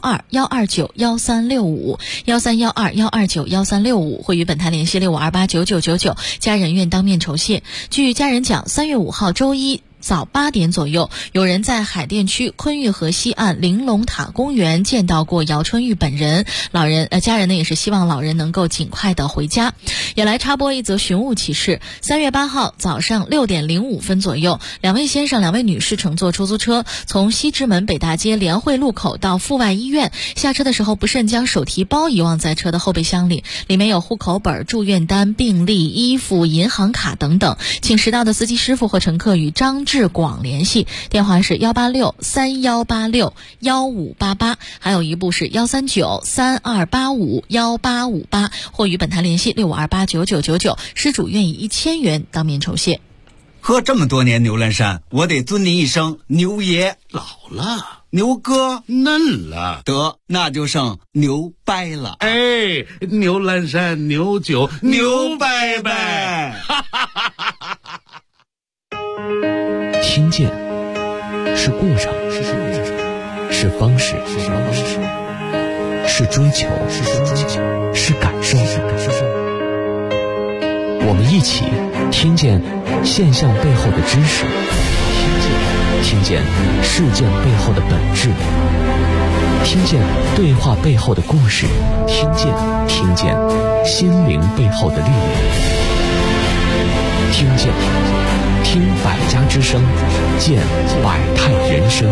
1312-129-1365，1312-129-1365，会与本台联系65289999，家人愿当面酬谢。据家人讲，3月5号周一早8点左右，有人在海淀区昆玉河西岸玲珑塔公园见到过姚春玉本人。家人呢也是希望老人能够尽快的回家。也来插播一则寻物启事。3月8号早上6点05分左右，2位先生、2位女士乘坐出租车从西直门北大街联汇路口到阜外医院，下车的时候不慎将手提包遗忘在车的后备箱里，里面有户口本、住院单、病历、衣服、银行卡等等，请识到的司机师傅或乘客与张志广联系，电话是186-3186-1588，还有一部是139-3285-1858，或与本台联系65289999，失主愿以1000元当面酬谢。 喝这么多年牛栏山，我得尊您一声牛爷。 老了， 牛哥嫩了， 得那就剩牛掰了。 哎，牛栏山牛酒牛掰掰。 听见是过程，是方式，是追求，是感受。我们一起听见现象背后的知识，听见事件背后的本质，听见对话背后的故事，听见心灵背后的力量。 听见，听百家之声，见百态人生。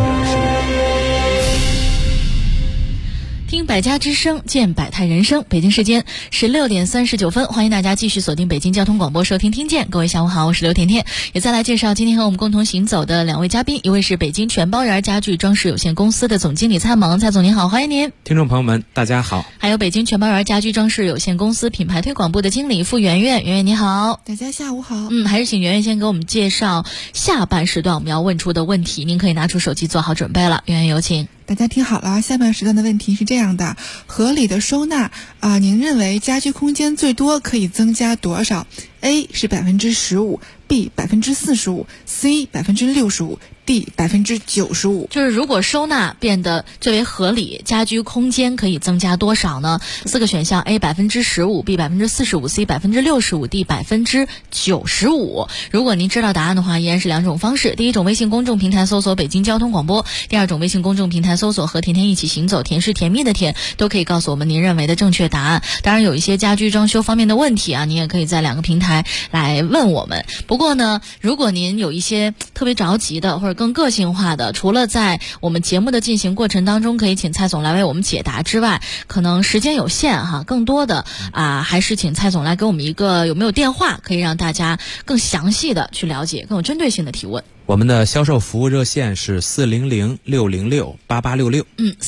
听百家之声，见百态人生。北京时间16点39分，欢迎大家继续锁定北京交通广播收听听见。各位下午好，我是刘甜甜。也再来介绍今天和我们共同行走的两位嘉宾，一位是北京全包园家具装饰有限公司的总经理蔡萌，蔡总您好，欢迎您。 听众朋友们大家好。 还有北京全包园家居装饰有限公司品牌推广部的经理付圆圆，圆圆你好。 大家下午好。 还是请圆圆先给我们介绍下半时段我们要问出的问题，您可以拿出手机做好准备了。圆圆有请。 大家听好了，下半时段的问题是这样的：合理的收纳您认为家居空间最多可以增加多少 ？A 是15%。B 45%， C 65%， D 95%。 就是如果收纳变得最为合理，家居空间可以增加多少呢？4个选项 A 15%， B 45%， C 65%， D 95%。如果您知道答案的话，依然是两种方式：第一种微信公众平台搜索北京交通广播，第二种微信公众平台搜索和甜甜一起行走，甜是甜蜜的甜，都可以告诉我们您认为的正确答案。当然有一些家居装修方面的问题您也可以在两个平台来问我们。不过呢，如果您有一些特别着急的或者更个性化的，除了在我们节目的进行过程当中可以请蔡总来为我们解答之外，可能时间有限更多的还是请蔡总来给我们一个有没有电话可以让大家更详细的去了解，更有针对性的提问。 我们的销售服务热线是400-606-8866。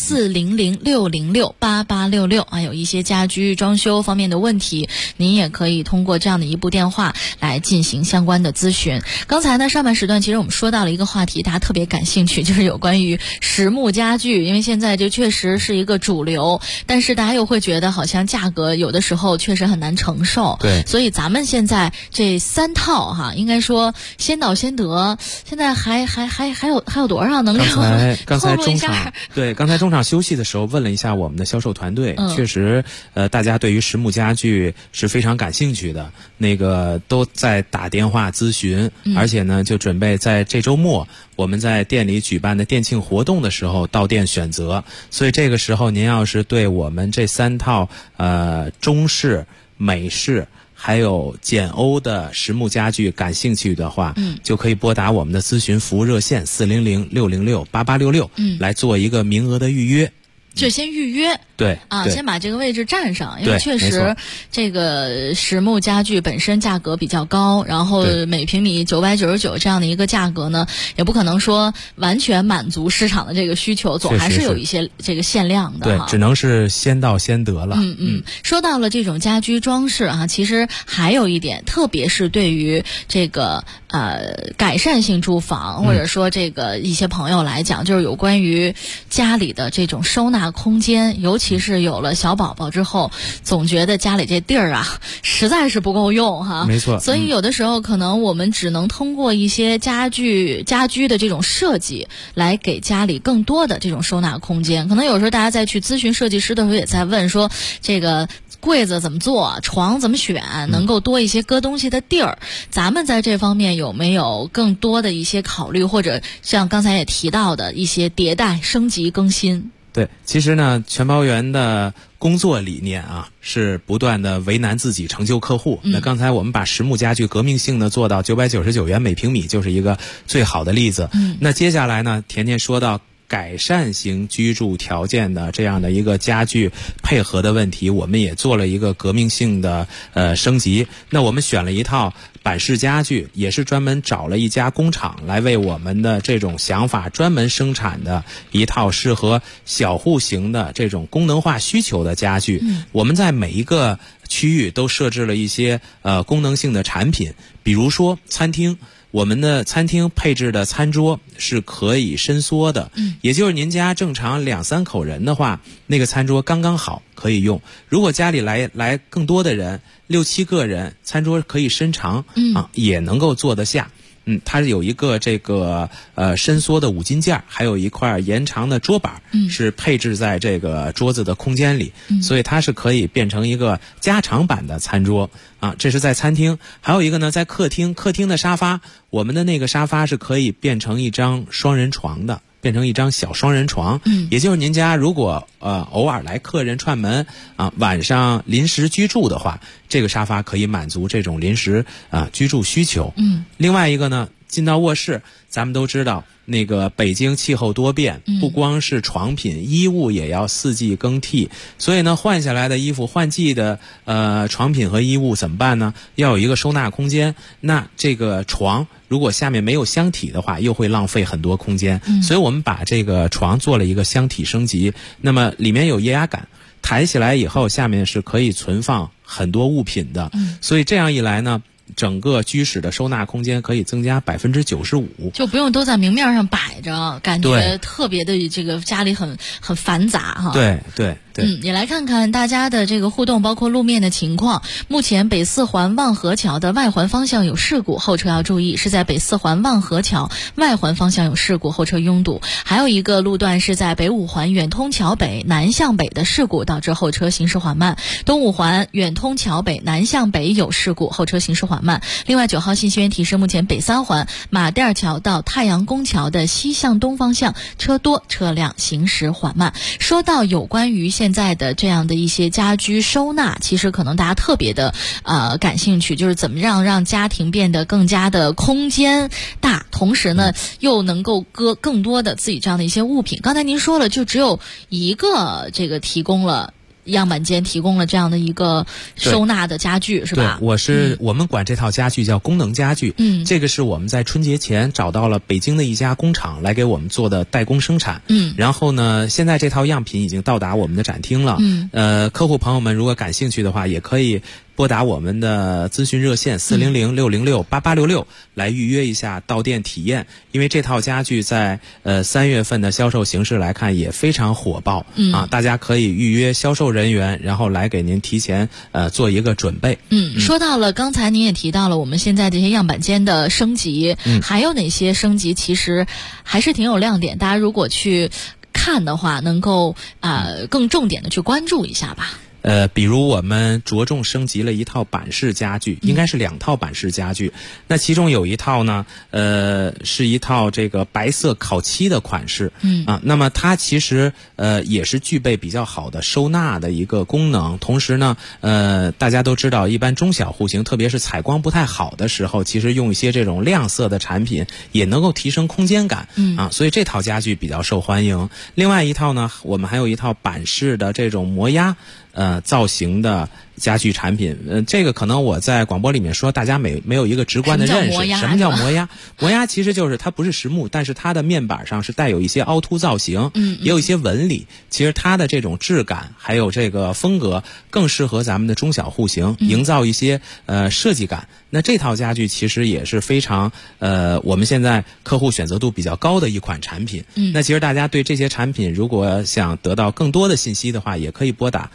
400-606-8866有一些家居装修方面的问题，您也可以通过这样的一部电话来进行相关的咨询。刚才呢，上半时段其实我们说到了一个话题，大家特别感兴趣，就是有关于实木家具，因为现在这确实是一个主流，但是大家又会觉得好像价格有的时候确实很难承受。 对， 所以咱们现在这3套应该说先到先得。现在还有多少能够刚才中场刚才中场休息的时候问了一下我们的销售团队，确实大家对于实木家具是非常感兴趣的，那个都在打电话咨询，而且呢就准备在这周末我们在店里举办的店庆活动的时候到店选择。所以这个时候您要是对我们这3套中式、美式还有简欧的实木家具感兴趣的话，就可以拨打我们的咨询服务热线400-606-8866，来做一个名额的预约。 就先预约， 对先把这个位置占上，因为确实这个实木家具本身价格比较高，然后每平米999这样的一个价格呢，也不可能说完全满足市场的这个需求，总还是有一些这个限量的对，只能是先到先得了。 说到了这种家居装饰其实还有一点，特别是对于这个改善性住房或者说这个一些朋友来讲，就是有关于家里的这种收纳空间，尤其是有了小宝宝之后，总觉得家里这地儿实在是不够用没错。 所以有的时候可能我们只能通过一些家居的这种设计来给家里更多的这种收纳空间。可能有时候大家在去咨询设计师的时候也在问说，这个柜子怎么做，床怎么选，能够多一些搁东西的地儿。咱们在这方面有没有更多的一些考虑，或者像刚才也提到的一些迭代升级更新？ 对，其实呢，全包园的工作理念是不断的为难自己，成就客户。那刚才我们把实木家具革命性的做到999元每平米，就是一个最好的例子。那接下来呢，甜甜说到改善型居住条件的这样的一个家具配合的问题，我们也做了一个革命性的升级。那我们选了一套板式家具，也是专门找了一家工厂来为我们的这种想法专门生产的一套适合小户型的这种功能化需求的家具。我们在每一个区域都设置了一些功能性的产品，比如说餐厅。我们的餐厅配置的餐桌是可以伸缩的，也就是您家正常2-3口人的话，那个餐桌刚刚好可以用。如果家里来更多的人，6-7个人，餐桌可以伸长也能够坐得下。它有一个这个伸缩的5金件，还有一块延长的桌板，是配置在这个桌子的空间里，所以它是可以变成一个加长版的餐桌这是在餐厅。还有一个呢，在客厅的沙发，我们的那个沙发是可以变成一张双人床的。 变成一张小双人床。也就是您家如果偶尔来客人串门啊，晚上临时居住的话，这个沙发可以满足这种临时居住需求。另外一个呢，进到卧室，咱们都知道那个北京气候多变，不光是床品，衣物也要四季更替，所以呢，换下来的衣服换季的床品和衣物怎么办呢？要有一个收纳空间。那这个床如果下面没有箱体的话，又会浪费很多空间，所以我们把这个床做了一个箱体升级。那么里面有液压杆，抬起来以后下面是可以存放很多物品的，所以这样一来呢，整个居室的收纳空间可以增加95%， 就不用都在明面上摆着，感觉特别的这个家里很繁杂哈。 对对对。 也来看看大家的这个互动，包括路面的情况。目前北四环望河桥的外环方向有事故，后车要注意，是在北四环望河桥外环方向有事故，后车拥堵。还有一个路段是在北五环远通桥北南向北的事故，导致后车行驶缓慢。东五环远通桥北南向北有事故，后车行驶缓慢。另外9号信息员提示，目前北三环马甸桥到太阳宫桥的西向东方向车多，车辆行驶缓慢。说到有关于现在的这样的一些家居收纳，其实可能大家特别的感兴趣，就是怎么让家庭变得更加的空间大，同时呢又能够搁更多的自己这样的一些物品。刚才您说了，就只有一个这个提供了样板间，提供了这样的一个收纳的家具，是吧？ 对，我们管这套家具叫功能家具。这个是我们在春节前找到了北京的一家工厂来给我们做的代工生产。然后呢，现在这套样品已经到达我们的展厅了。客户朋友们如果感兴趣的话，也可以拨打我们的咨询热线400-606-8866来预约一下到店体验。因为这套家具在3月份的销售形势来看也非常火爆大家可以预约销售人员，然后来给您提前做一个准备。 说到了刚才您也提到了我们现在这些样板间的升级，还有哪些升级其实还是挺有亮点，大家如果去看的话能够更重点的去关注一下吧。 比如我们着重升级了一套板式家具，应该是2套板式家具。那其中有一套呢，是一套这个白色烤漆的款式。那么它其实也是具备比较好的收纳的一个功能。同时呢，大家都知道，一般中小户型，特别是采光不太好的时候，其实用一些这种亮色的产品也能够提升空间感。所以这套家具比较受欢迎。另外一套呢，我们还有一套板式的这种磨压造型的家具产品。这个可能我在广播里面说，大家没有一个直观的认识。什么叫磨压？磨压其实就是它不是实木，但是它的面板上是带有一些凹凸造型，也有一些纹理。其实它的这种质感还有这个风格更适合咱们的中小户型，营造一些设计感。那这套家具其实也是非常我们现在客户选择度比较高的一款产品。那其实大家对这些产品如果想得到更多的信息的话，也可以拨打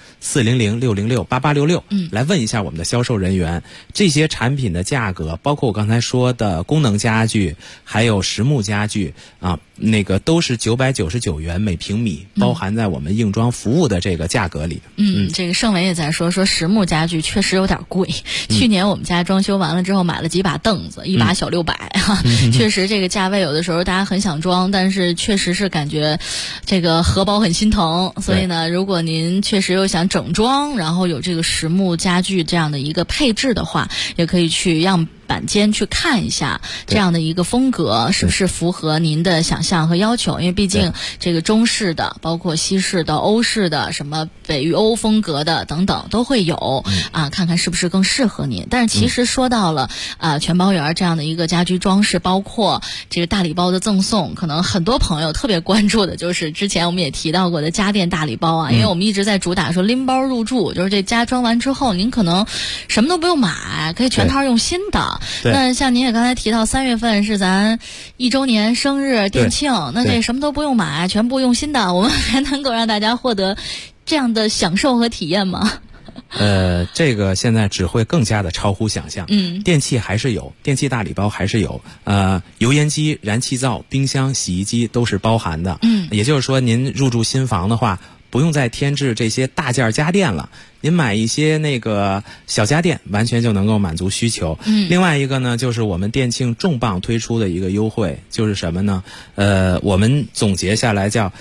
400-606-8866来问一下我们的销售人员。这些产品的价格，包括我刚才说的功能家具还有实木家具那个都是999元每平米，包含在我们硬装服务的这个价格里。 这个盛伟也在说实木家具确实有点贵。去年我们家装修完了之后买了几把凳子，一把小600确实这个价位有的时候大家很想装，但是确实是感觉这个荷包很心疼。所以呢，如果您确实又想整装，然后有这个实木家具这样的一个配置的话，也可以去样板间去看一下这样的一个风格是不是符合您的想象和要求。因为毕竟这个中式的包括西式的欧式的什么北域欧风格的等等都会有看看是不是更适合您。但是其实说到了全包圆这样的一个家居装饰，包括这个大礼包的赠送，可能很多朋友特别关注的就是之前我们也提到过的家电大礼包因为我们一直在主打说拎包入住，就是这家装完之后您可能什么都不用买，可以全套用新的。那像您也刚才提到3月份是咱1周年生日店庆，那这什么都不用买，全部用新的，我们还能够让大家获得这样的享受和体验吗？ 这个现在只会更加的超乎想象。电器还是有，电器大礼包还是有，油烟机、燃气灶、冰箱、洗衣机都是包含的。也就是说您入住新房的话， 不用再添置这些大件家电了，您买一些那个小家电，完全就能够满足需求。另外一个呢，就是我们电庆重磅推出的一个优惠，就是什么呢？我们总结下来叫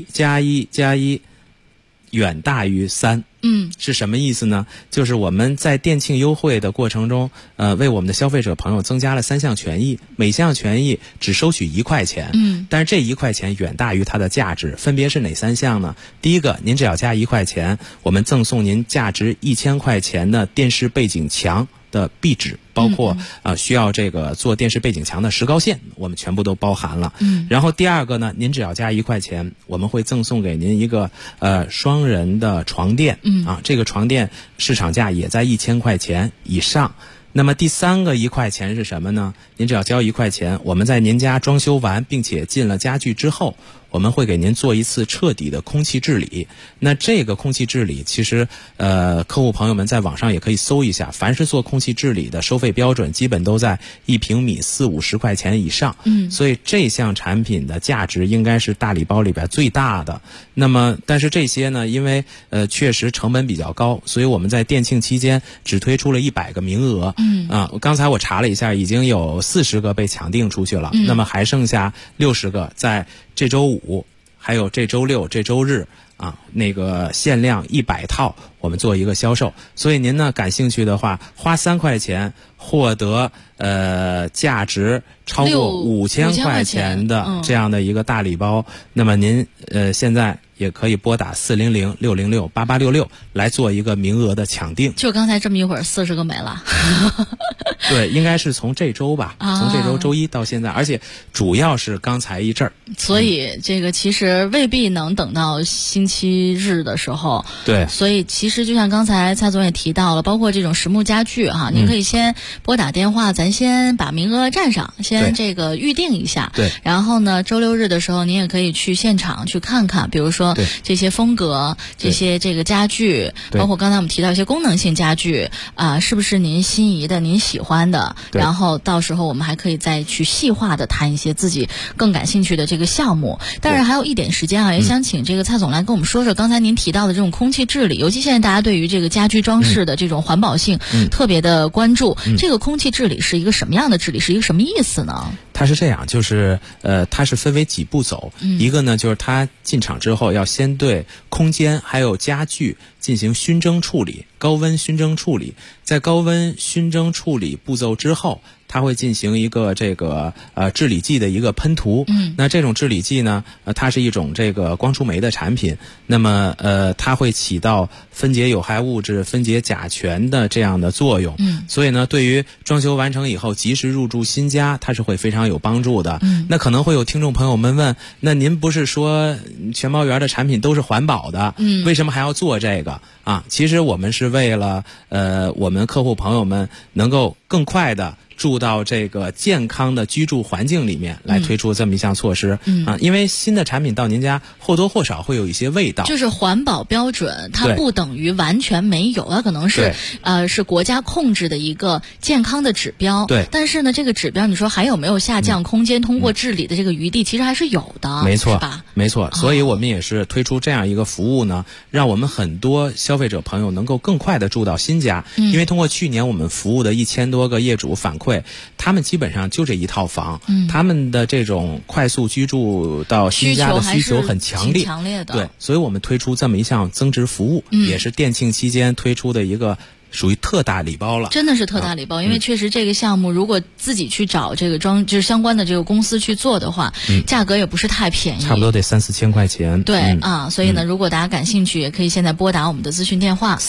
1+1+1远大于3。是什么意思呢？就是我们在店庆优惠的过程中，为我们的消费者朋友增加了3项权益，每项权益只收取1块钱。但是这1块钱远大于它的价值，分别是哪3项呢？第一个，您只要加1块钱，我们赠送您价值1000块钱的电视背景墙的壁纸，包括需要这个做电视背景墙的石膏线，我们全部都包含了。然后第二个呢，您只要加1块钱，我们会赠送给您一个双人的床垫。这个床垫市场价也在1000块钱以上。那么第3个1块钱是什么呢？您只要交1块钱，我们在您家装修完并且进了家具之后，我们会给您做一次彻底的空气治理。那这个空气治理其实客户朋友们在网上也可以搜一下，凡是做空气治理的收费标准基本都在1平米40-50块钱以上。所以这项产品的价值应该是大礼包里边最大的。那么但是这些呢，因为确实成本比较高，所以我们在店庆期间只推出了100个名额。刚才我查了一下，已经有40个被抢订出去了。那么还剩下60个，在这周5还有这周6这周日那个限量100套我们做一个销售。所以您呢感兴趣的话，花3块钱获得价值超过5000块钱的这样的一个大礼包。那么您现在也可以拨打400-606-8866来做一个名额的抢订。 就刚才这么一会儿40个没了。 对，应该是从这周吧，从这周周一到现在，而且主要是刚才一阵儿。 所以这个其实未必能等到星期日的时候。 对。 所以其实就像刚才蔡总也提到了，包括这种实木家具您可以先拨打电话，咱先把名额占上，先这个预定一下。 对。 然后呢，周6日的时候您也可以去现场去看看，比如说这些风格，这些这个家具，包括刚才我们提到一些功能性家具是不是您心仪的、您喜欢的？然后到时候我们还可以再去细化的谈一些自己更感兴趣的这个项目。当然还有一点时间也想请这个蔡总来跟我们说说刚才您提到的这种空气治理，尤其现在大家对于这个家居装饰的这种环保性特别的关注。这个空气治理是一个什么样的治理，是一个什么意思呢？ 它是这样，就是它是分为几步走。一个呢，就是它进场之后要先对空间还有家具进行熏蒸处理，高温熏蒸处理。在高温熏蒸处理步骤之后，它会进行一个这个治理剂的一个喷涂。那这种治理剂呢，它是一种这个光触媒的产品。那么它会起到分解有害物质、分解甲醛的这样的作用。所以呢，对于装修完成以后及时入住新家，它是会非常有帮助的。那可能会有听众朋友们问，那您不是说全包园的产品都是环保的，为什么还要做这个其实我们是为了我们客户朋友们能够更快的住到这个健康的居住环境里面来推出这么一项措施。因为新的产品到您家或多或少会有一些味道。 就是环保标准它不等于完全没有，它可能是是国家控制的一个健康的指标。 对。 但是呢，这个指标你说还有没有下降空间，通过治理的这个余地其实还是有的。 没错， 是吧？ 没错。所以我们也是推出这样一个服务呢，让我们很多消费者朋友能够更快的住到新家。因为通过去年我们服务的1000多个业主反馈，他们基本上就这一套房，他们的这种快速居住到新家的需求很强烈，对，所以我们推出这么一项增值服务，也是店庆期间推出的一个属于特大礼包了。 真的是特大礼包，因为确实这个项目如果自己去找这个就是相关的这个公司去做的话，价格也不是太便宜， 差不多得3-4千块钱。 对所以呢，如果大家感兴趣，也可以现在拨打我们的咨询电话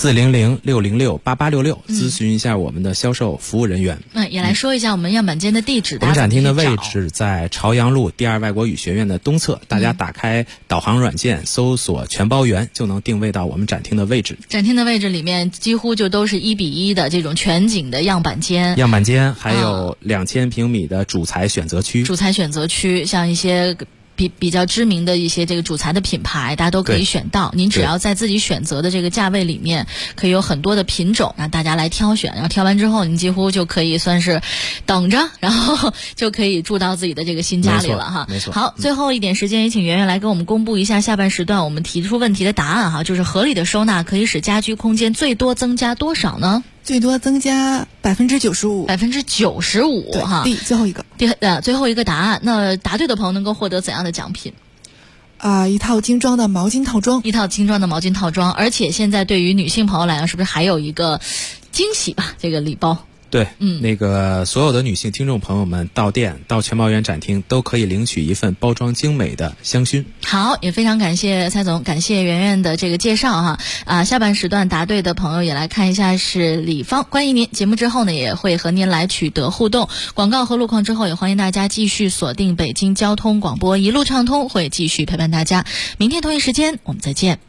400-606-8866咨询一下我们的销售服务人员。 也来说一下我们样板间的地址。 我们展厅的位置在朝阳路第2外国语学院的东侧，大家打开导航软件搜索全包园就能定位到我们展厅的位置。 展厅的位置里面几乎就都是1:1的这种全景的样板间，还有 2000平米的主材选择区。 主材选择区像一些比比较知名的一些这个主材的品牌，大家都可以选到。您只要在自己选择的这个价位里面，可以有很多的品种让大家来挑选，然后挑完之后，您几乎就可以算是等着，然后就可以住到自己的这个新家里了哈。 没错。 好，最后一点时间，也请圆圆来给我们公布一下下半时段我们提出问题的答案哈，就是合理的收纳可以使家居空间最多增加多少呢？ 最多增加 95%哈。 最后一个， 最后一个答案，那答对的朋友能够获得怎样的奖品？ 一套精装的毛巾套装， 而且现在对于女性朋友来讲，是不是还有一个惊喜吧？这个礼包。 对，那个所有的女性听众朋友们到店到全毛园展厅都可以领取一份包装精美的香薰。 好，也非常感谢蔡总，感谢圆圆的这个介绍哈。下半时段答对的朋友也来看一下是李芳，欢迎您。节目之后呢，也会和您来取得互动。广告和路况之后，也欢迎大家继续锁定北京交通广播，一路畅通会继续陪伴大家。明天同一时间我们再见。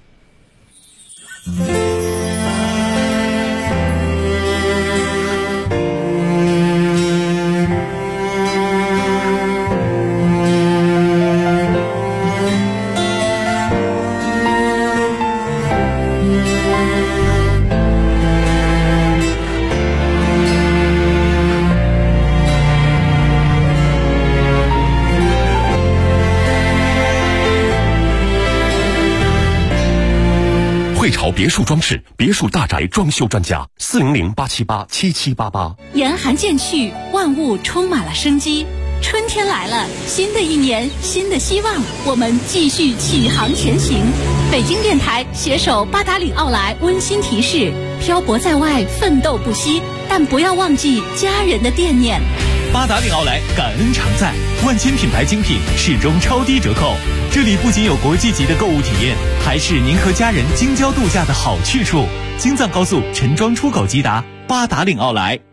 汇潮别墅装饰，别墅大宅装修专家，400-878-7788。 严寒渐去，万物充满了生机。春天来了，新的一年，新的希望，我们继续启航前行。北京电台携手八达岭奥莱温馨提示：漂泊在外，奋斗不息，但不要忘记家人的惦念。 八达岭奥莱感恩常在，万千品牌精品始终超低折扣。这里不仅有国际级的购物体验，还是您和家人京郊度假的好去处。京藏高速陈庄出口即达，八达岭奥莱。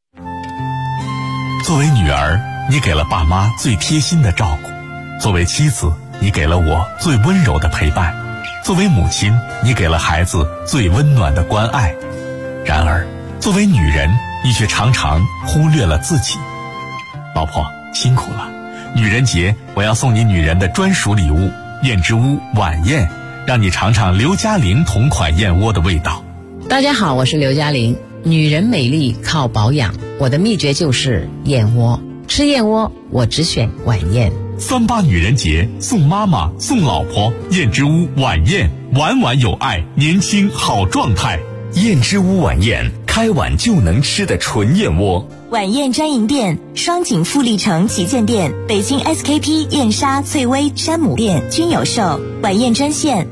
作为女儿，你给了爸妈最贴心的照顾；作为妻子，你给了我最温柔的陪伴；作为母亲，你给了孩子最温暖的关爱。然而，作为女人，你却常常忽略了自己。老婆，辛苦了。女人节，我要送你女人的专属礼物——燕之屋晚宴，让你尝尝刘嘉玲同款燕窝的味道。 大家好，我是刘嘉玲。女人美丽靠保养，我的秘诀就是燕窝。吃燕窝，我只选晚宴。 38女人节，送妈妈，送老婆，燕之屋晚宴，晚晚有爱，年轻好状态。 燕之屋晚宴，开碗就能吃的纯燕窝。 晚宴专营店：双井富力城旗舰店、北京 SKP 燕莎、翠微、山姆店均有售。晚宴专线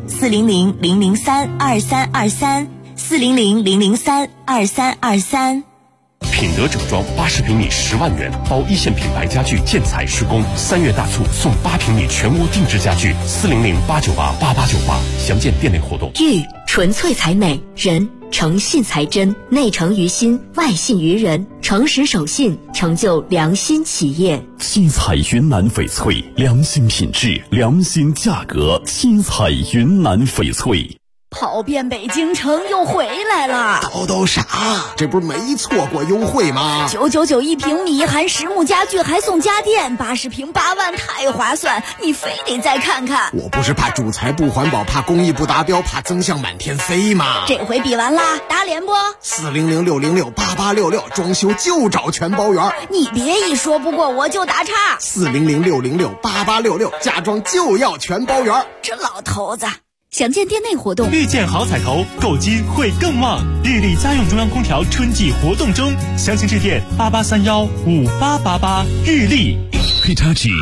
：400-003-2323，400-003-2323。 品德整装80平米10万元，包一线品牌家具建材施工，3月大促送8平米全屋定制家具，400-898-8898，详见店内活动。 玉纯粹才美，人诚信才真，内诚于心，外信于人，诚实守信，成就良心企业。 七彩云南翡翠，良心品质，良心价格。七彩云南翡翠。 跑遍北京城又回来了， 都傻，这不是没错过优惠吗 ？999一平米，含实木家具还送家电，80平8万，太划算！你非得再看看。 我不是怕主材不环保，怕工艺不达标，怕增项满天飞吗？ 这回比完啦，打脸不 ？400-606-8866，装修就找全包圆。 你别一说不过我就打岔。 400-606-8866，家装就要全包圆。 这老头子。详见店内活动。 遇见好彩头，购金会更旺。日立家用中央空调春季活动中，详情致电88315888。日立 Hitachi。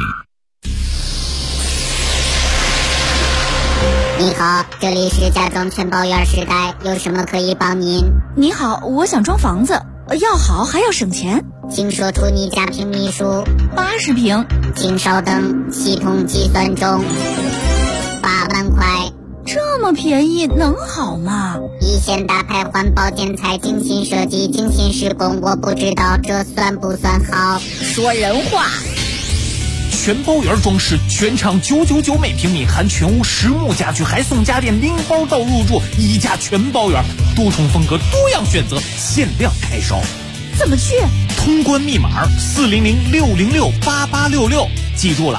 你好，这里是家装全包圆时代，有什么可以帮您？ 你好，我想装房子，要好还要省钱。 请说出你家平米数。 80平。 请稍等，系统计算中。8万块。 这么便宜能好吗？ 一线大牌环保建材，精心设计，精心施工，我不知道这算不算好。 说人话。 全包圆装饰，全场999每平米，含全屋实木家具，还送家电，拎包到入住，一价全包圆，多重风格，多样选择，限量开烧。 怎么去？ 通关密码400-606-8866，记住了啊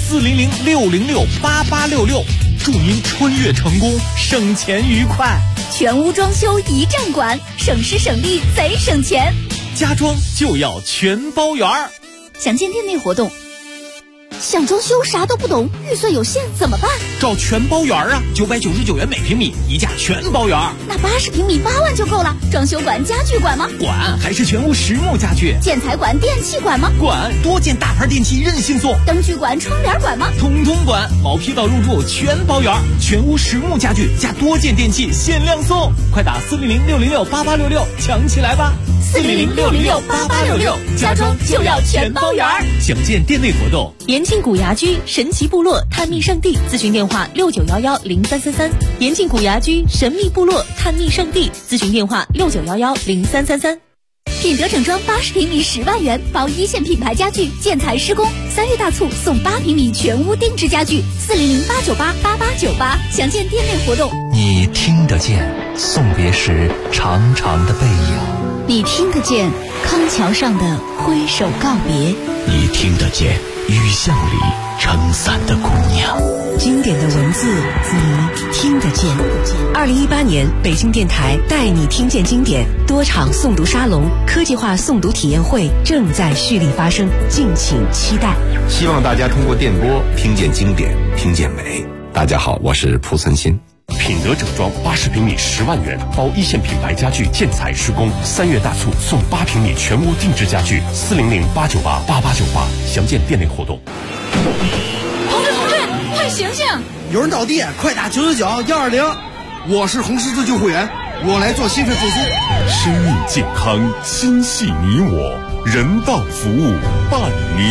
400-606-8866，祝您春月成功，省钱愉快。 全屋装修一站管，省时省力贼省钱。 家装就要全包圆儿。 详见店内活动。想装修啥都不懂，预算有限怎么办？ 找全包圆啊，999元每平米，一价全包圆。 那80平米8万就够了。装修管、家具管吗？ 管，还是全屋实木家具。 建材管、电器管吗？ 管，多件大牌电器任性送。 灯具管、窗帘管吗？ 统统管，毛坯到入住全包圆，全屋实木家具加多件电器限量送。快打400-606-8866抢起来吧！400-606-8866，家装就要全包圆。详见店内活动。 延庆古牙居神奇部落探秘圣地，咨询电话69110333。延庆古牙居神秘部落探秘圣地，咨询电话69110333。 品德整装80平米10万元，包一线品牌家具、建材施工。3月大促送8平米全屋定制家具，400-898-8898。详见店内活动。 你听得见送别时长长的背影， 你听得见康桥上的挥手告别， 你听得见雨巷里撑伞的姑娘。 经典的文字你听得见。2018年北京电台带你听见经典多场诵读沙龙、科技化诵读体验会正在蓄力发生，敬请期待。 希望大家通过电波听见经典，听见美。大家好，我是蒲存昕。 品德整装80平米10万元，包一线品牌家具、建材施工。3月大促送8平米全屋定制家具，400-898-8898。详见店内活动。 同志，快醒醒！ 有人倒地，快打999-120。我是红十字救护员，我来做心肺复苏。 生命健康，心系你我，人道服务伴你。